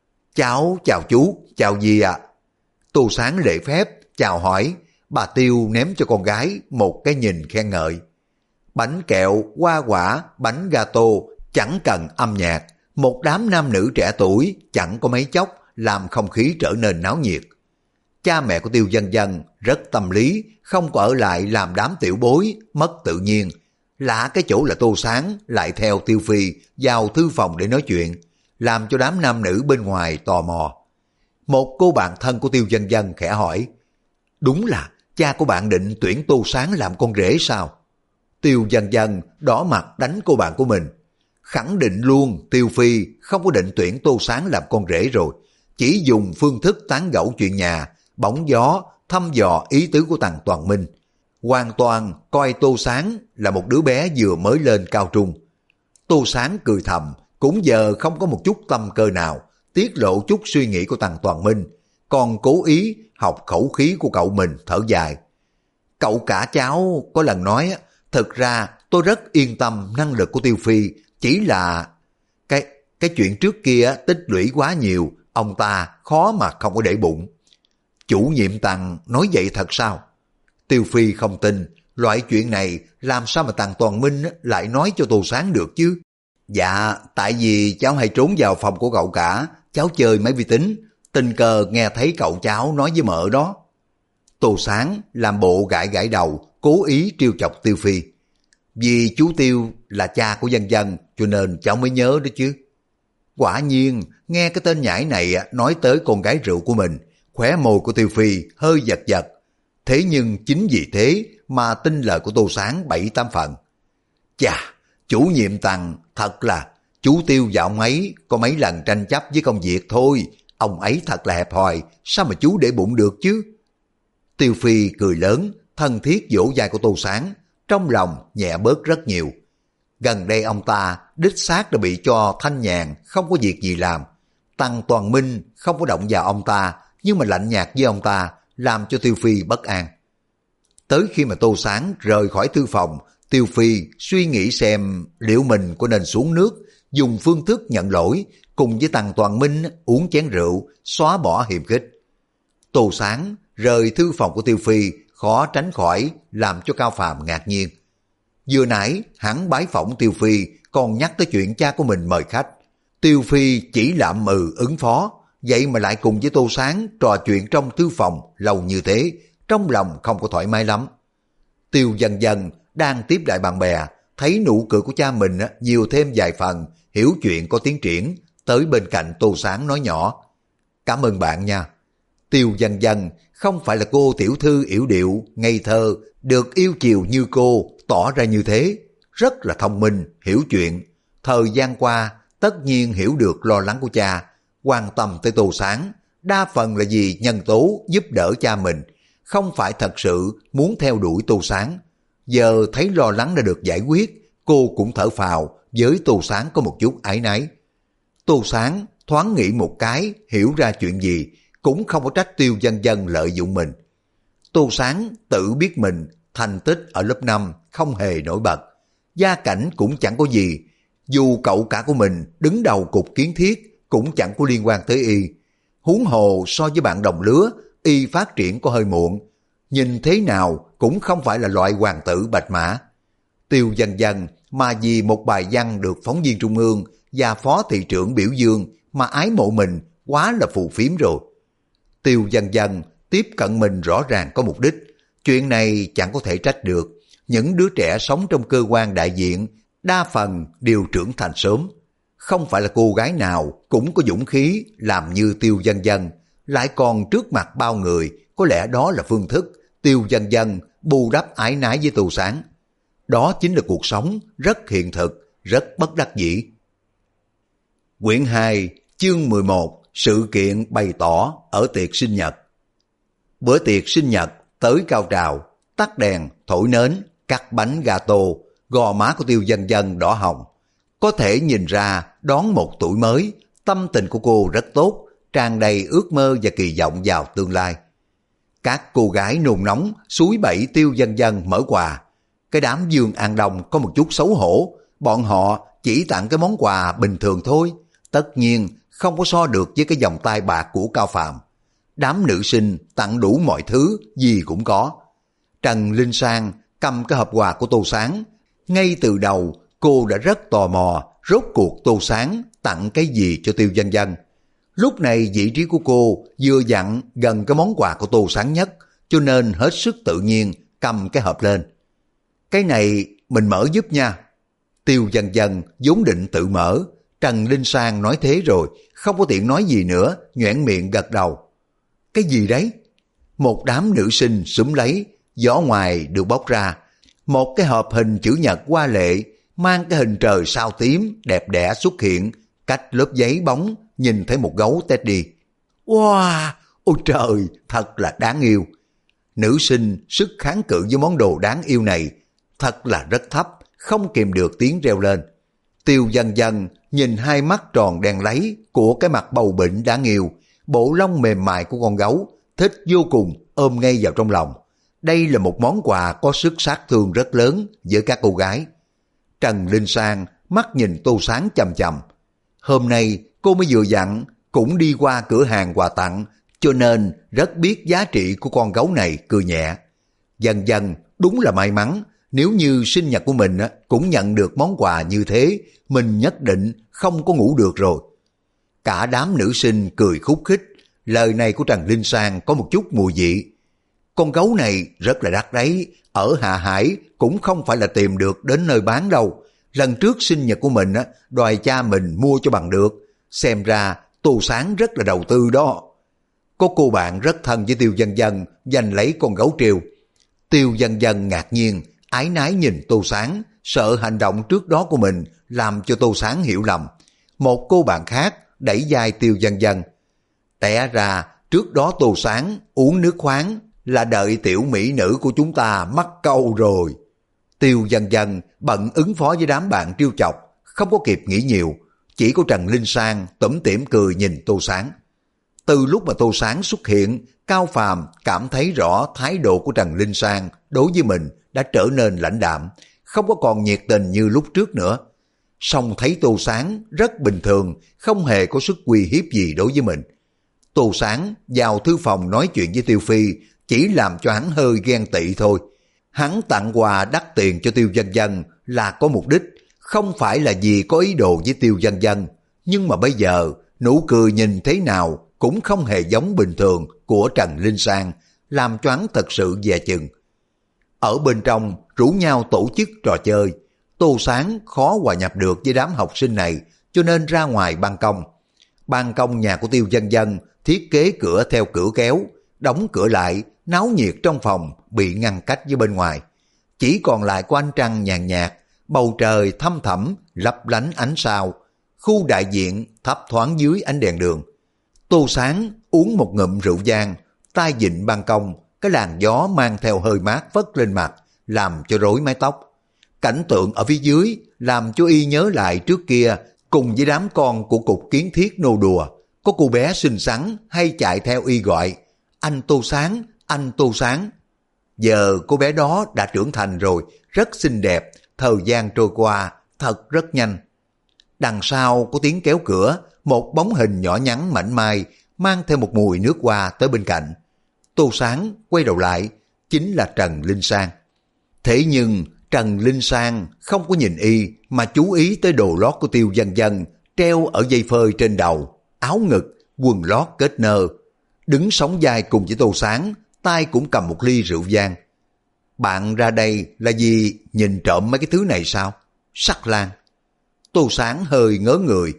Cháu chào chú, chào gì ạ? Tô Sáng lễ phép, chào hỏi. Bà Tiêu ném cho con gái một cái nhìn khen ngợi. Bánh kẹo, hoa quả, bánh gato chẳng cần âm nhạc. Một đám nam nữ trẻ tuổi chẳng có mấy chốc làm không khí trở nên náo nhiệt. Cha mẹ của Tiêu Dân Dân rất tâm lý, không có ở lại làm đám tiểu bối, mất tự nhiên. Lạ cái chỗ là Tô Sáng lại theo Tiêu Phi vào thư phòng để nói chuyện, làm cho đám nam nữ bên ngoài tò mò. Một cô bạn thân của Tiêu Dân Dân khẽ hỏi, đúng là cha của bạn định tuyển Tô Sáng làm con rể sao? Tiêu Dân Dân đỏ mặt đánh cô bạn của mình. Khẳng định luôn Tiêu Phi không có định tuyển Tô Sáng làm con rể rồi, chỉ dùng phương thức tán gẫu chuyện nhà, bóng gió, thăm dò ý tứ của thằng Toàn Minh. Hoàn toàn coi Tô Sáng là một đứa bé vừa mới lên cao trung. Tô Sáng cười thầm, cũng giờ không có một chút tâm cơ nào, tiết lộ chút suy nghĩ của thằng Toàn Minh, còn cố ý học khẩu khí của cậu mình thở dài. Cậu cả cháu có lần nói, thực ra tôi rất yên tâm năng lực của Tiêu Phi, chỉ là cái chuyện trước kia tích lũy quá nhiều, ông ta khó mà không có để bụng. Chủ nhiệm Tằng nói vậy thật sao? Tiêu Phi không tin, loại chuyện này làm sao mà thằng Toàn Minh lại nói cho Tô Sáng được chứ? Dạ, tại vì cháu hay trốn vào phòng của cậu cả, cháu chơi máy vi tính, tình cờ nghe thấy cậu cháu nói với mợ đó. Tô Sáng làm bộ gãi gãi đầu, cố ý trêu chọc Tiêu Phi. Vì chú Tiêu là cha của Dân Dân cho nên cháu mới nhớ đó chứ. Quả nhiên, nghe cái tên nhãi này nói tới con gái rượu của mình, khóe môi của Tiêu Phi hơi giật giật. Thế nhưng chính vì thế mà tin lời của Tô Sáng 7-8 phần. Chà, chủ nhiệm Tằng thật là, chú Tiêu và ông ấy có mấy lần tranh chấp với công việc thôi, ông ấy thật là hẹp hòi, sao mà chú để bụng được chứ? Tiêu Phi cười lớn, thân thiết vỗ vai của Tô Sáng, trong lòng nhẹ bớt rất nhiều. Gần đây ông ta đích xác đã bị cho thanh nhàn, không có việc gì làm. Tăng Toàn Minh không có động vào ông ta, nhưng mà lạnh nhạt với ông ta, làm cho Tiêu Phi bất an. Tới khi mà Tô Sáng rời khỏi thư phòng, Tiêu Phi suy nghĩ xem liệu mình có nên xuống nước, dùng phương thức nhận lỗi, cùng với Tăng Toàn Minh uống chén rượu, xóa bỏ hiềm khích. Tô Sáng rời thư phòng của Tiêu Phi, khó tránh khỏi làm cho Cao Phàm ngạc nhiên. Vừa nãy hắn bái phỏng Tiêu Phi còn nhắc tới chuyện cha của mình mời khách. Tiêu Phi chỉ lạm ứng phó, vậy mà lại cùng với Tô Sáng trò chuyện trong thư phòng lâu như thế, trong lòng không có thoải mái lắm. Tiêu Dân Dân đang tiếp đại bạn bè, thấy nụ cười của cha mình nhiều thêm vài phần, hiểu chuyện có tiến triển, tới bên cạnh Tô Sáng nói nhỏ, cảm ơn bạn nha. Tiêu Dân Dân không phải là cô tiểu thư yểu điệu, ngây thơ, được yêu chiều như cô, tỏ ra như thế, rất là thông minh, hiểu chuyện. Thời gian qua, tất nhiên hiểu được lo lắng của cha, quan tâm tới Tô Sáng, đa phần là vì nhân tố giúp đỡ cha mình, không phải thật sự muốn theo đuổi Tô Sáng. Giờ thấy lo lắng đã được giải quyết, cô cũng thở phào, với Tô Sáng có một chút áy náy. Tô Sáng thoáng nghĩ một cái, hiểu ra chuyện gì, cũng không có trách Tiêu Dân Dân lợi dụng mình. Tô Sáng tự biết mình thành tích ở lớp 5 không hề nổi bật, gia cảnh cũng chẳng có gì, dù cậu cả của mình đứng đầu cục kiến thiết cũng chẳng có liên quan tới y. Huống hồ so với bạn đồng lứa, y phát triển có hơi muộn, nhìn thế nào cũng không phải là loại hoàng tử bạch mã. Tiêu Dân Dân mà vì một bài văn được phóng viên Trung ương và phó thị trưởng biểu dương mà ái mộ mình quá là phù phiếm rồi. Tiêu Dân Dân tiếp cận mình rõ ràng có mục đích, chuyện này chẳng có thể trách được. Những đứa trẻ sống trong cơ quan đại diện đa phần đều trưởng thành sớm. Không phải là cô gái nào cũng có dũng khí làm như Tiêu Dân Dân, lại còn trước mặt bao người. Có lẽ đó là phương thức Tiêu Dân Dân bù đắp ái nái với Tô Sáng. Đó chính là cuộc sống rất hiện thực, rất bất đắc dĩ. Quyển 2, chương 11, sự kiện bày tỏ ở tiệc sinh nhật. Bữa tiệc sinh nhật tới cao trào, tắt đèn, thổi nến, cắt bánh gato, gò má của Tiêu Dân Dân đỏ hồng. Có thể nhìn ra đón một tuổi mới, tâm tình của cô rất tốt, tràn đầy ước mơ và kỳ vọng vào tương lai. Các cô gái nôn nóng xúi bẩy Tiêu Dân Dân mở quà. Cái đám Dương An Đông có một chút xấu hổ, bọn họ chỉ tặng cái món quà bình thường thôi, tất nhiên không có so được với cái vòng tay bạc của Cao Phàm. Đám nữ sinh tặng đủ mọi thứ, gì cũng có. Trần Linh Sang cầm cái hộp quà của Tô Sáng. Ngay từ đầu cô đã rất tò mò rốt cuộc Tô Sáng tặng cái gì cho Tiêu Dân Dân. Lúc này vị trí của cô vừa dặn gần cái món quà của Tô Sáng nhất, cho nên hết sức tự nhiên cầm cái hộp lên. Cái này mình mở giúp nha. Tiêu Dân Dân vốn định tự mở, Trần Linh Sang nói thế rồi, không có tiện nói gì nữa, nhoẻn miệng gật đầu. Cái gì đấy? Một đám nữ sinh xúm lấy, vỏ ngoài được bóc ra. Một cái hộp hình chữ nhật hoa lệ, mang cái hình trời sao tím đẹp đẽ xuất hiện, cách lớp giấy bóng nhìn thấy một gấu teddy. Wow, ôi trời, thật là đáng yêu. Nữ sinh sức kháng cự với món đồ đáng yêu này thật là rất thấp, không kìm được tiếng reo lên. Tiêu Dân Dân nhìn hai mắt tròn đen láy của cái mặt bầu bĩnh đáng yêu, bộ lông mềm mại của con gấu, thích vô cùng, ôm ngay vào trong lòng. Đây là một món quà có sức sát thương rất lớn với các cô gái. Trần Linh Sang mắt nhìn Tô Sáng chằm chằm. Hôm nay cô mới vừa dặn cũng đi qua cửa hàng quà tặng, cho nên rất biết giá trị của con gấu này, cười nhẹ. Dần dần đúng là may mắn, nếu như sinh nhật của mình cũng nhận được món quà như thế, mình nhất định không có ngủ được rồi. Cả đám nữ sinh cười khúc khích, lời này của Trần Linh Sang có một chút mùi vị. Con gấu này rất là đắt đấy, ở Hạ Hải cũng không phải là tìm được đến nơi bán đâu. Lần trước sinh nhật của mình đòi cha mình mua cho bằng được, xem ra Tô Sáng rất là đầu tư đó. Có cô bạn rất thân với Tiêu Dân Dân giành lấy con gấu treo. Tiêu Dân Dân ngạc nhiên, ái nái nhìn Tô Sáng, sợ hành động trước đó của mình làm cho Tô Sáng hiểu lầm. Một cô bạn khác đẩy vai Tiêu Dân Dân. Té ra trước đó Tô Sáng uống nước khoáng là đợi tiểu mỹ nữ của chúng ta mắc câu rồi. Tiêu Dân Dân bận ứng phó với đám bạn trêu chọc, không có kịp nghĩ nhiều, chỉ có Trần Linh Sang tủm tỉm cười nhìn Tô Sáng. Từ lúc mà Tô Sáng xuất hiện, Cao Phàm cảm thấy rõ thái độ của Trần Linh Sang đối với mình đã trở nên lãnh đạm, không có còn nhiệt tình như lúc trước nữa. Song thấy Tô Sáng rất bình thường, không hề có sức uy hiếp gì đối với mình. Tô Sáng vào thư phòng nói chuyện với Tiêu Phi chỉ làm cho hắn hơi ghen tị thôi. Hắn tặng quà đắt tiền cho Tiêu Dân Dân là có mục đích, không phải là vì có ý đồ với Tiêu Dân Dân. Nhưng mà bây giờ, nụ cười nhìn thế nào cũng không hề giống bình thường của Trần Linh Sang, làm cho hắn thật sự dè chừng. Ở bên trong rủ nhau tổ chức trò chơi, Tô Sáng khó hòa nhập được với đám học sinh này, cho nên ra ngoài ban công. Ban công nhà của Tiêu Dân Dân thiết kế cửa theo cửa kéo, đóng cửa lại, náo nhiệt trong phòng bị ngăn cách với bên ngoài. Chỉ còn lại có ánh trăng nhàn nhạt, bầu trời thăm thẳm lấp lánh ánh sao, khu đại diện thấp thoáng dưới ánh đèn đường. Tô Sáng uống một ngụm rượu vang, tay vịn ban công, cái làn gió mang theo hơi mát phất lên mặt, làm cho rối mái tóc. Cảnh tượng ở phía dưới làm cho y nhớ lại trước kia cùng với đám con của cục kiến thiết nô đùa, có cô bé xinh xắn hay chạy theo y gọi anh Tô Sáng, anh Tô Sáng. Giờ cô bé đó đã trưởng thành rồi, rất xinh đẹp, thời gian trôi qua thật rất nhanh. Đằng sau có tiếng kéo cửa, một bóng hình nhỏ nhắn mảnh mai mang theo một mùi nước hoa tới bên cạnh. Tô Sáng quay đầu lại, chính là Trần Linh Sang. Thế nhưng Trần Linh Sang không có nhìn y mà chú ý tới đồ lót của Tiêu Dân Dân treo ở dây phơi trên đầu, áo ngực, quần lót kết nơ. Đứng sóng vai cùng với Tô Sáng, tay cũng cầm một ly rượu vang. Bạn ra đây là vì nhìn trộm mấy cái thứ này sao? Sắc lang. Tô Sáng hơi ngớ người.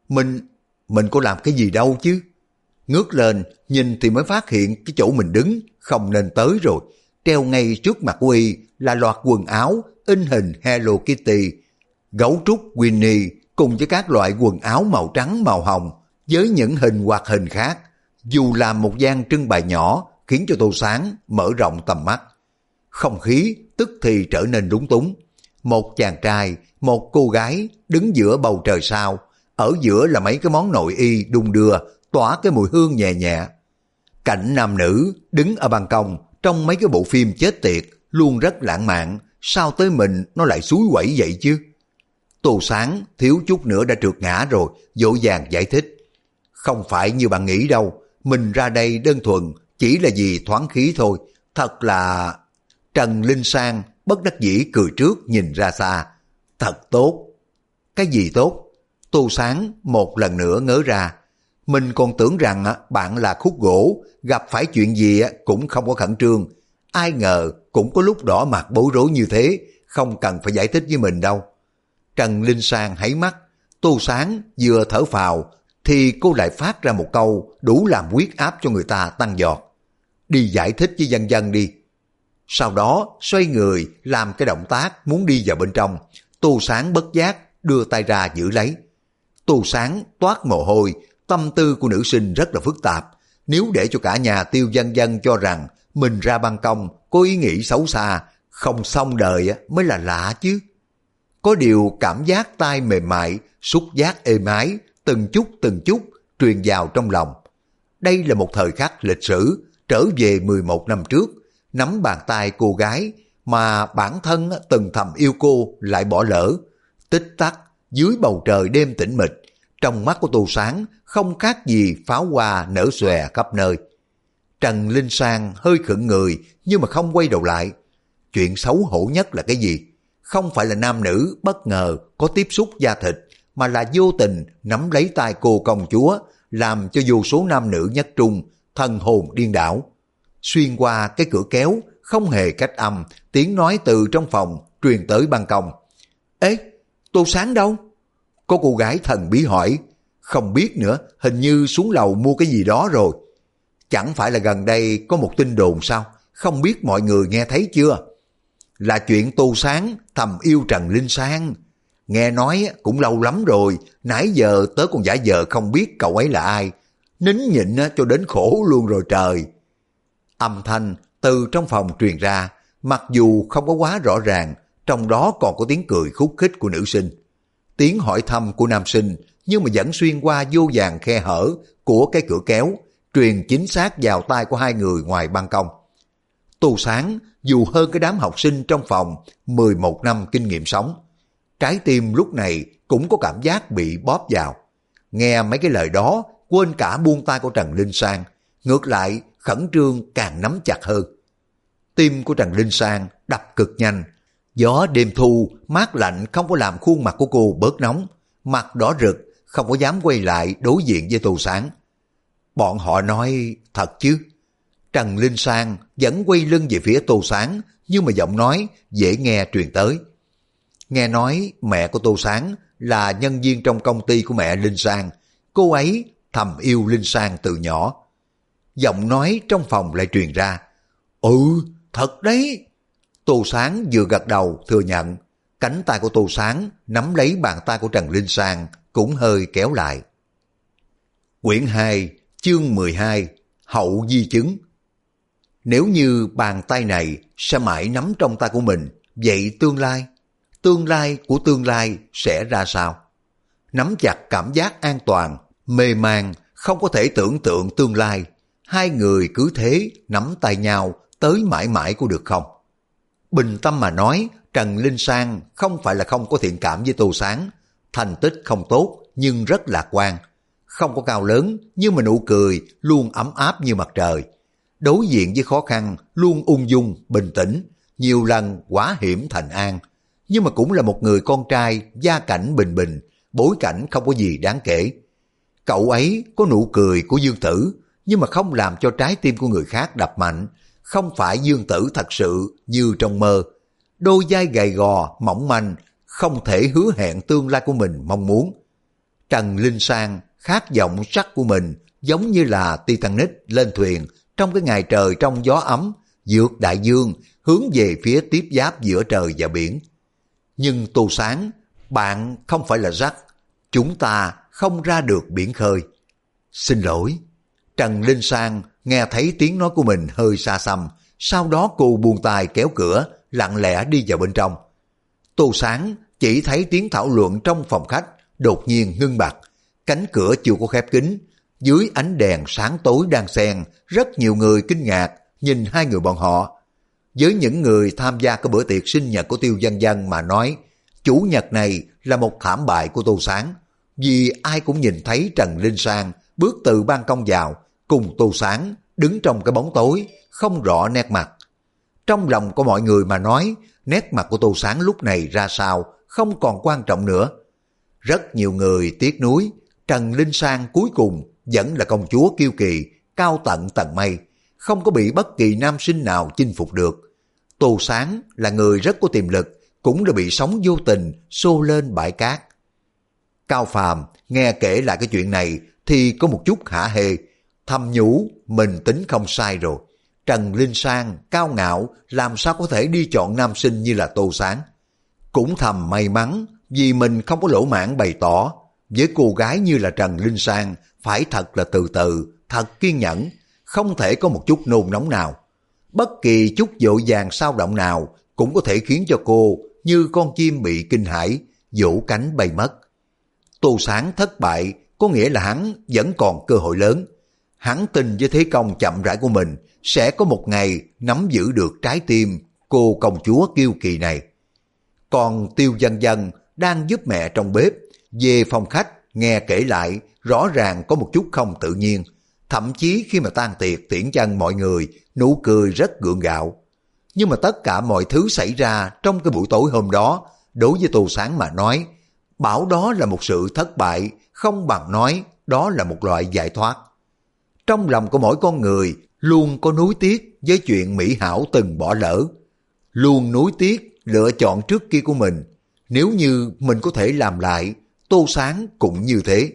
Mình có làm cái gì đâu chứ? Ngước lên, nhìn thì mới phát hiện cái chỗ mình đứng không nên tới rồi. Treo ngay trước mặt của y là loạt quần áo in hình Hello Kitty, gấu trúc Winnie cùng với các loại quần áo màu trắng màu hồng với những hình hoạt hình khác. Dù làm một gian trưng bày nhỏ khiến cho Tô Sáng mở rộng tầm mắt. Không khí tức thì trở nên lúng túng. Một chàng trai, một cô gái đứng giữa bầu trời sao, ở giữa là mấy cái món nội y đung đưa, tỏa cái mùi hương nhẹ nhẹ. Cảnh nam nữ đứng ở ban công trong mấy cái bộ phim chết tiệt luôn rất lãng mạn, sao tới mình nó lại xúi quẩy vậy chứ? Tô Sáng thiếu chút nữa đã trượt ngã rồi, vội vàng giải thích. Không phải như bạn nghĩ đâu, mình ra đây đơn thuần chỉ là vì thoáng khí thôi, thật là... Trần Linh Sang bất đắc dĩ cười trước nhìn ra xa. Thật tốt. Cái gì tốt? Tô Sáng một lần nữa ngớ ra. Mình còn tưởng rằng bạn là khúc gỗ, gặp phải chuyện gì cũng không có khẩn trương. Ai ngờ cũng có lúc đỏ mặt bối rối như thế, không cần phải giải thích với mình đâu. Trần Linh Sang háy mắt. Tô Sáng vừa thở phào thì cô lại phát ra một câu đủ làm huyết áp cho người ta tăng giọt. Đi giải thích với Dân Dân đi. Sau đó xoay người làm cái động tác muốn đi vào bên trong. Tô Sáng bất giác đưa tay ra giữ lấy. Tô Sáng toát mồ hôi, tâm tư của nữ sinh rất là phức tạp. Nếu để cho cả nhà Tiêu Dân Dân cho rằng mình ra ban công có ý nghĩ xấu xa, không xong đời mới là lạ chứ. Có điều cảm giác tay mềm mại, xúc giác êm ái, từng chút truyền vào trong lòng. Đây là một thời khắc lịch sử, trở về 11 năm trước, nắm bàn tay cô gái mà bản thân từng thầm yêu cô lại bỏ lỡ. Tích tắc dưới bầu trời đêm tĩnh mịch, trong mắt của Tô Sáng không khác gì pháo hoa nở xòe khắp nơi. Trần Linh Sang hơi khựng người nhưng mà không quay đầu lại. Chuyện xấu hổ nhất là cái gì? Không phải là nam nữ bất ngờ có tiếp xúc da thịt, mà là vô tình nắm lấy tay cô công chúa, làm cho vô số nam nữ nhất trung thần hồn điên đảo. Xuyên qua cái cửa kéo, không hề cách âm, tiếng nói từ trong phòng truyền tới ban công. Ê, Tô Sáng đâu? Có cô gái thần bí hỏi. Không biết nữa, hình như xuống lầu mua cái gì đó rồi. Chẳng phải là gần đây có một tin đồn sao? Không biết mọi người nghe thấy chưa? Là chuyện Tô Sáng thầm yêu Trần Linh Sang. Nghe nói cũng lâu lắm rồi, nãy giờ tớ còn giả vờ không biết cậu ấy là ai. Nín nhịn cho đến khổ luôn rồi trời. Âm thanh từ trong phòng truyền ra, mặc dù không có quá rõ ràng, trong đó còn có tiếng cười khúc khích của nữ sinh. Tiếng hỏi thăm của nam sinh, nhưng mà vẫn xuyên qua vô vàn khe hở của cái cửa kéo, truyền chính xác vào tai của hai người ngoài ban công. Tô Sáng dù hơn cái đám học sinh trong phòng 11 năm kinh nghiệm sống, trái tim lúc này cũng có cảm giác bị bóp vào. Nghe mấy cái lời đó, quên cả buông tay của Trần Linh Sang, ngược lại khẩn trương càng nắm chặt hơn. Tim của Trần Linh Sang đập cực nhanh, gió đêm thu mát lạnh không có làm khuôn mặt của cô bớt nóng, mặt đỏ rực, không có dám quay lại đối diện với Tô Sáng. Bọn họ nói thật chứ? Trần Linh Sang vẫn quay lưng về phía Tô Sáng, nhưng mà giọng nói dễ nghe truyền tới. Nghe nói mẹ của Tô Sáng là nhân viên trong công ty của mẹ Linh Sang, cô ấy thầm yêu Linh Sang từ nhỏ. Giọng nói trong phòng lại truyền ra. Ừ, thật đấy. Tô Sáng vừa gật đầu thừa nhận. Cánh tay của Tô Sáng nắm lấy bàn tay của Trần Linh Sang cũng hơi kéo lại. Quyển 2, chương 12, hậu di chứng. Nếu như bàn tay này sẽ mãi nắm trong tay của mình, vậy tương lai của tương lai sẽ ra sao? Nắm chặt cảm giác an toàn, mê man, không có thể tưởng tượng tương lai. Hai người cứ thế nắm tay nhau, tới mãi mãi có được không? Bình tâm mà nói, Trần Linh Sang không phải là không có thiện cảm với Tô Sáng, thành tích không tốt nhưng rất lạc quan, không có cao lớn nhưng mà nụ cười luôn ấm áp như mặt trời. Đối diện với khó khăn luôn ung dung, bình tĩnh, nhiều lần quả hiểm thành an, nhưng mà cũng là một người con trai gia cảnh bình bình, bối cảnh không có gì đáng kể. Cậu ấy có nụ cười của Dương Tử, nhưng mà không làm cho trái tim của người khác đập mạnh, không phải Dương Tử thật sự như trong mơ. Đôi vai gầy gò, mỏng manh, không thể hứa hẹn tương lai của mình mong muốn. Trần Linh Sang khát vọng sắc của mình giống như là Titanic lên thuyền trong cái ngày trời trong gió ấm, vượt đại dương, hướng về phía tiếp giáp giữa trời và biển. Nhưng Tô Sáng, bạn không phải là Jack, chúng ta không ra được biển khơi. Xin lỗi. Trần Linh Sang nghe thấy tiếng nói của mình hơi xa xăm, sau đó cô buông tay kéo cửa, lặng lẽ đi vào bên trong. Tô Sáng chỉ thấy tiếng thảo luận trong phòng khách đột nhiên ngưng bặt, cánh cửa chưa có khép kín, dưới ánh đèn sáng tối đan xen, rất nhiều người kinh ngạc nhìn hai người bọn họ. Với những người tham gia cái bữa tiệc sinh nhật của Tiêu Văn Văn mà nói, chủ nhật này là một thảm bại của Tô Sáng, vì ai cũng nhìn thấy Trần Linh Sang bước từ ban công vào, cùng Tô Sáng đứng trong cái bóng tối, không rõ nét mặt. Trong lòng của mọi người mà nói, nét mặt của Tô Sáng lúc này ra sao không còn quan trọng nữa. Rất nhiều người tiếc nuối, Trần Linh Sang cuối cùng vẫn là công chúa kiêu kỳ, cao tận tầng mây, không có bị bất kỳ nam sinh nào chinh phục được. Tô Sáng là người rất có tiềm lực, cũng đã bị sóng vô tình xô lên bãi cát. Cao Phàm nghe kể lại cái chuyện này thì có một chút hả hê, thầm nhủ mình tính không sai rồi. Trần Linh Sang cao ngạo làm sao có thể đi chọn nam sinh như là Tô Sáng. Cũng thầm may mắn vì mình không có lỗ mãn bày tỏ, với cô gái như là Trần Linh Sang phải thật là từ từ, thật kiên nhẫn, không thể có một chút nôn nóng nào. Bất kỳ chút vội vàng sao động nào cũng có thể khiến cho cô như con chim bị kinh hãi, vỗ cánh bay mất. Tô Sáng thất bại có nghĩa là hắn vẫn còn cơ hội lớn. Hắn tin với thế công chậm rãi của mình sẽ có một ngày nắm giữ được trái tim cô công chúa kiêu kỳ này. Còn Tiêu Văn Văn đang giúp mẹ trong bếp, về phòng khách nghe kể lại rõ ràng có một chút không tự nhiên. Thậm chí khi mà tan tiệc tiễn chân mọi người, nụ cười rất gượng gạo. Nhưng mà tất cả mọi thứ xảy ra trong cái buổi tối hôm đó, đối với Tô Sáng mà nói, bảo đó là một sự thất bại, không bằng nói đó là một loại giải thoát. Trong lòng của mỗi con người luôn có nuối tiếc với chuyện mỹ hảo từng bỏ lỡ. Luôn nuối tiếc lựa chọn trước kia của mình. Nếu như mình có thể làm lại, Tô Sáng cũng như thế.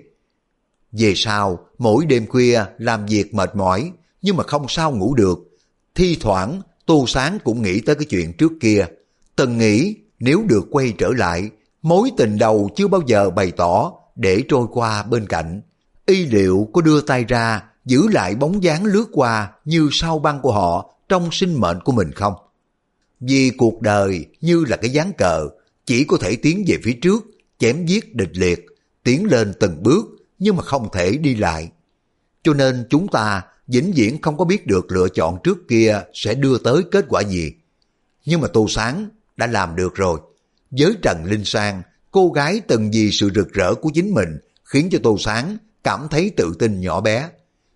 Về sau, mỗi đêm khuya làm việc mệt mỏi, nhưng mà không sao ngủ được. Thi thoảng, Tô Sáng cũng nghĩ tới cái chuyện trước kia. Từng nghĩ nếu được quay trở lại, mối tình đầu chưa bao giờ bày tỏ để trôi qua bên cạnh. Y liệu có đưa tay ra, giữ lại bóng dáng lướt qua như sao băng của họ trong sinh mệnh của mình không? Vì cuộc đời như là cái ván cờ, chỉ có thể tiến về phía trước, chém giết địch liệt, tiến lên từng bước, nhưng mà không thể đi lại. Cho nên chúng ta vĩnh viễn không có biết được lựa chọn trước kia sẽ đưa tới kết quả gì. Nhưng mà Tô Sáng đã làm được rồi. Với Trần Linh Sang, cô gái từng vì sự rực rỡ của chính mình khiến cho Tô Sáng cảm thấy tự tin nhỏ bé.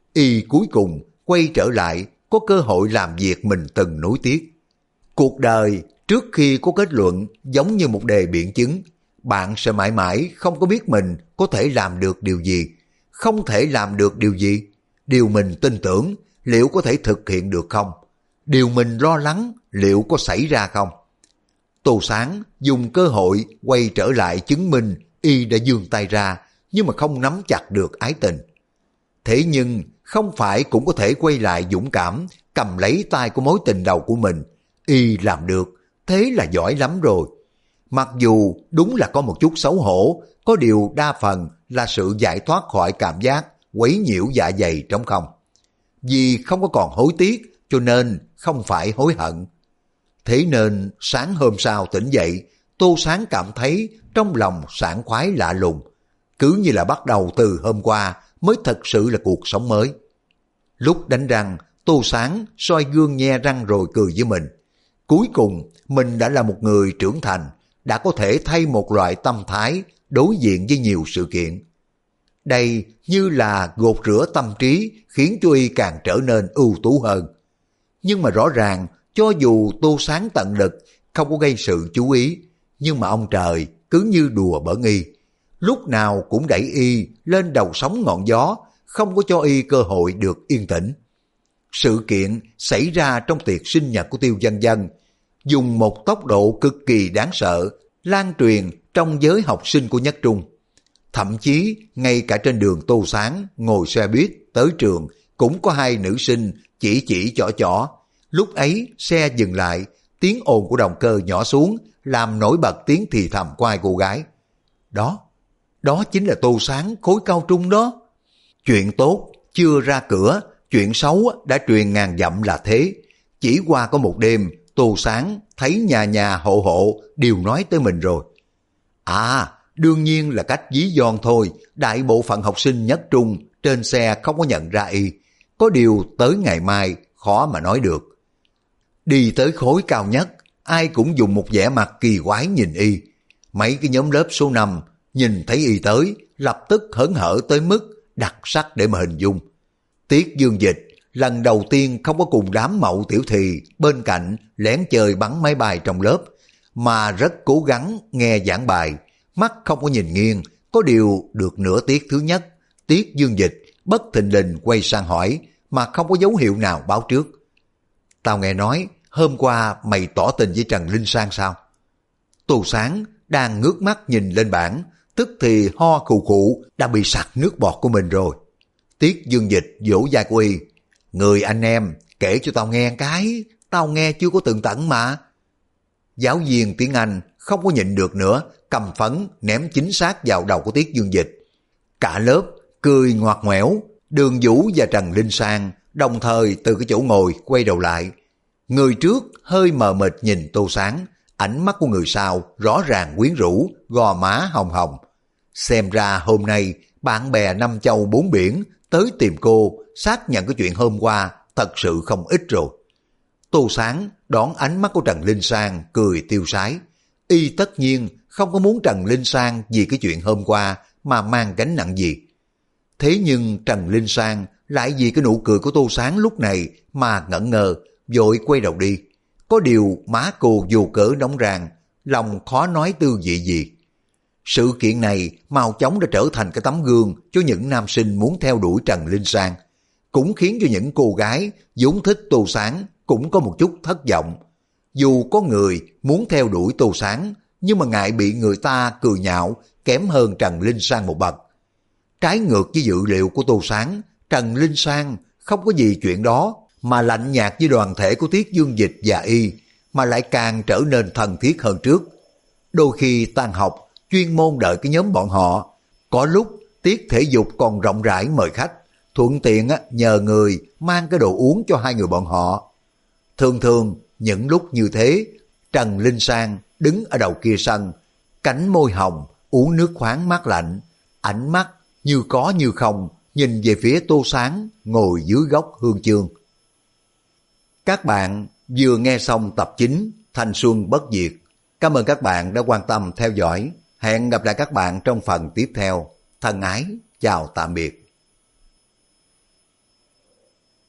Y cuối cùng quay trở lại có cơ hội làm việc mình từng nuối tiếc. Cuộc đời trước khi có kết luận giống như một đề biện chứng. Bạn sẽ mãi mãi không có biết mình có thể làm được điều gì, không thể làm được điều gì. Điều mình tin tưởng liệu có thể thực hiện được không? Điều mình lo lắng liệu có xảy ra không? Tô Sáng dùng cơ hội quay trở lại chứng minh y đã giương tay ra, nhưng mà không nắm chặt được ái tình. Thế nhưng không phải cũng có thể quay lại dũng cảm cầm lấy tay của mối tình đầu của mình. Y làm được, thế là giỏi lắm rồi. Mặc dù đúng là có một chút xấu hổ, có điều đa phần là sự giải thoát khỏi cảm giác quấy nhiễu dạ dày trống không. Vì không có còn hối tiếc cho nên không phải hối hận. Thế nên sáng hôm sau tỉnh dậy, Tô Sáng cảm thấy trong lòng sảng khoái lạ lùng. Cứ như là bắt đầu từ hôm qua mới thật sự là cuộc sống mới. Lúc đánh răng, Tô Sáng soi gương nhe răng rồi cười với mình. Cuối cùng mình đã là một người trưởng thành, đã có thể thay một loại tâm thái đối diện với nhiều sự kiện. Đây như là gột rửa tâm trí khiến cho y càng trở nên ưu tú hơn. Nhưng mà rõ ràng cho dù Tô Sáng tận lực không có gây sự chú ý, nhưng mà ông trời cứ như đùa bỡn y, lúc nào cũng đẩy y lên đầu sóng ngọn gió, không có cho y cơ hội được yên tĩnh. Sự kiện xảy ra trong tiệc sinh nhật của Tiêu Dân Dân, dùng một tốc độ cực kỳ đáng sợ, lan truyền trong giới học sinh của Nhất Trung. Thậm chí ngay cả trên đường Tô Sáng ngồi xe buýt tới trường cũng có hai nữ sinh chỉ chỏ. Lúc ấy xe dừng lại, tiếng ồn của động cơ nhỏ xuống làm nổi bật tiếng thì thầm của hai cô gái. Đó chính là Tô Sáng khối cao trung đó. Chuyện tốt chưa ra cửa, chuyện xấu đã truyền ngàn dặm là thế. Chỉ qua có một đêm, Tô Sáng thấy nhà nhà hộ hộ đều nói tới mình rồi. Đương nhiên là cách ví von thôi, đại bộ phận học sinh Nhất Trung trên xe không có nhận ra y. Có điều tới ngày mai khó mà nói được. Đi tới khối cao nhất, ai cũng dùng một vẻ mặt kỳ quái nhìn y. Mấy cái nhóm lớp số 5 nhìn thấy y tới, lập tức hớn hở tới mức đặc sắc để mà hình dung. Tiết Dương Dịch lần đầu tiên không có cùng đám mậu tiểu thị bên cạnh lén chơi bắn máy bay trong lớp, mà rất cố gắng nghe giảng bài, mắt không có nhìn nghiêng. Có điều được nửa tiết thứ nhất, Tiết Dương Dịch bất thình lình quay sang hỏi mà không có dấu hiệu nào báo trước. Tao nghe nói hôm qua mày tỏ tình với Trần Linh Sang sao? Tô Sáng đang ngước mắt nhìn lên bảng, tức thì ho khụ khụ đã bị sặc nước bọt của mình rồi. Tiết Dương Dịch vỗ vai của y. Người anh em, kể cho tao nghe cái, tao nghe chưa có tường tận mà. Giáo viên tiếng Anh không có nhịn được nữa, cầm phấn ném chính xác vào đầu của Tiết Dương Dịch. Cả lớp cười ngoặt ngoẻo, Đường Vũ và Trần Linh Sang đồng thời từ cái chỗ ngồi quay đầu lại. Người trước hơi mờ mịt nhìn Tô Sáng, ánh mắt của người sau rõ ràng quyến rũ, gò má hồng hồng. Xem ra hôm nay bạn bè năm châu bốn biển tới tìm cô xác nhận cái chuyện hôm qua thật sự không ít rồi. Tô Sáng đón ánh mắt của Trần Linh Sang cười tiêu sái. Y tất nhiên không có muốn Trần Linh Sang vì cái chuyện hôm qua mà mang gánh nặng gì. Thế nhưng Trần Linh Sang lại vì cái nụ cười của Tô Sáng lúc này mà ngẩn ngơ, vội quay đầu đi. Có điều má cô vô cớ nóng ràng, lòng khó nói tư vị gì. Sự kiện này mau chóng đã trở thành cái tấm gương cho những nam sinh muốn theo đuổi Trần Linh Sang, cũng khiến cho những cô gái vốn thích Tô Sáng cũng có một chút thất vọng. Dù có người muốn theo đuổi Tô Sáng, nhưng mà ngại bị người ta cười nhạo kém hơn Trần Linh Sang một bậc. Trái ngược với dự liệu của Tô Sáng, Trần Linh Sang không có gì chuyện đó, mà lạnh nhạt với đoàn thể của Tiết Dương Dịch và y, mà lại càng trở nên thân thiết hơn trước. Đôi khi tan học, chuyên môn đợi cái nhóm bọn họ. Có lúc tiết thể dục còn rộng rãi mời khách, thuận tiện nhờ người mang cái đồ uống cho hai người bọn họ. Thường thường những lúc như thế, Trần Linh Sang đứng ở đầu kia sân, cánh môi hồng, uống nước khoáng mát lạnh, ánh mắt như có như không nhìn về phía Tô Sáng ngồi dưới gốc hương chương. Các bạn vừa nghe xong tập 9 Thanh Xuân Bất Diệt. Cảm ơn các bạn đã quan tâm theo dõi. Hẹn gặp lại các bạn trong phần tiếp theo. Thân ái, chào tạm biệt.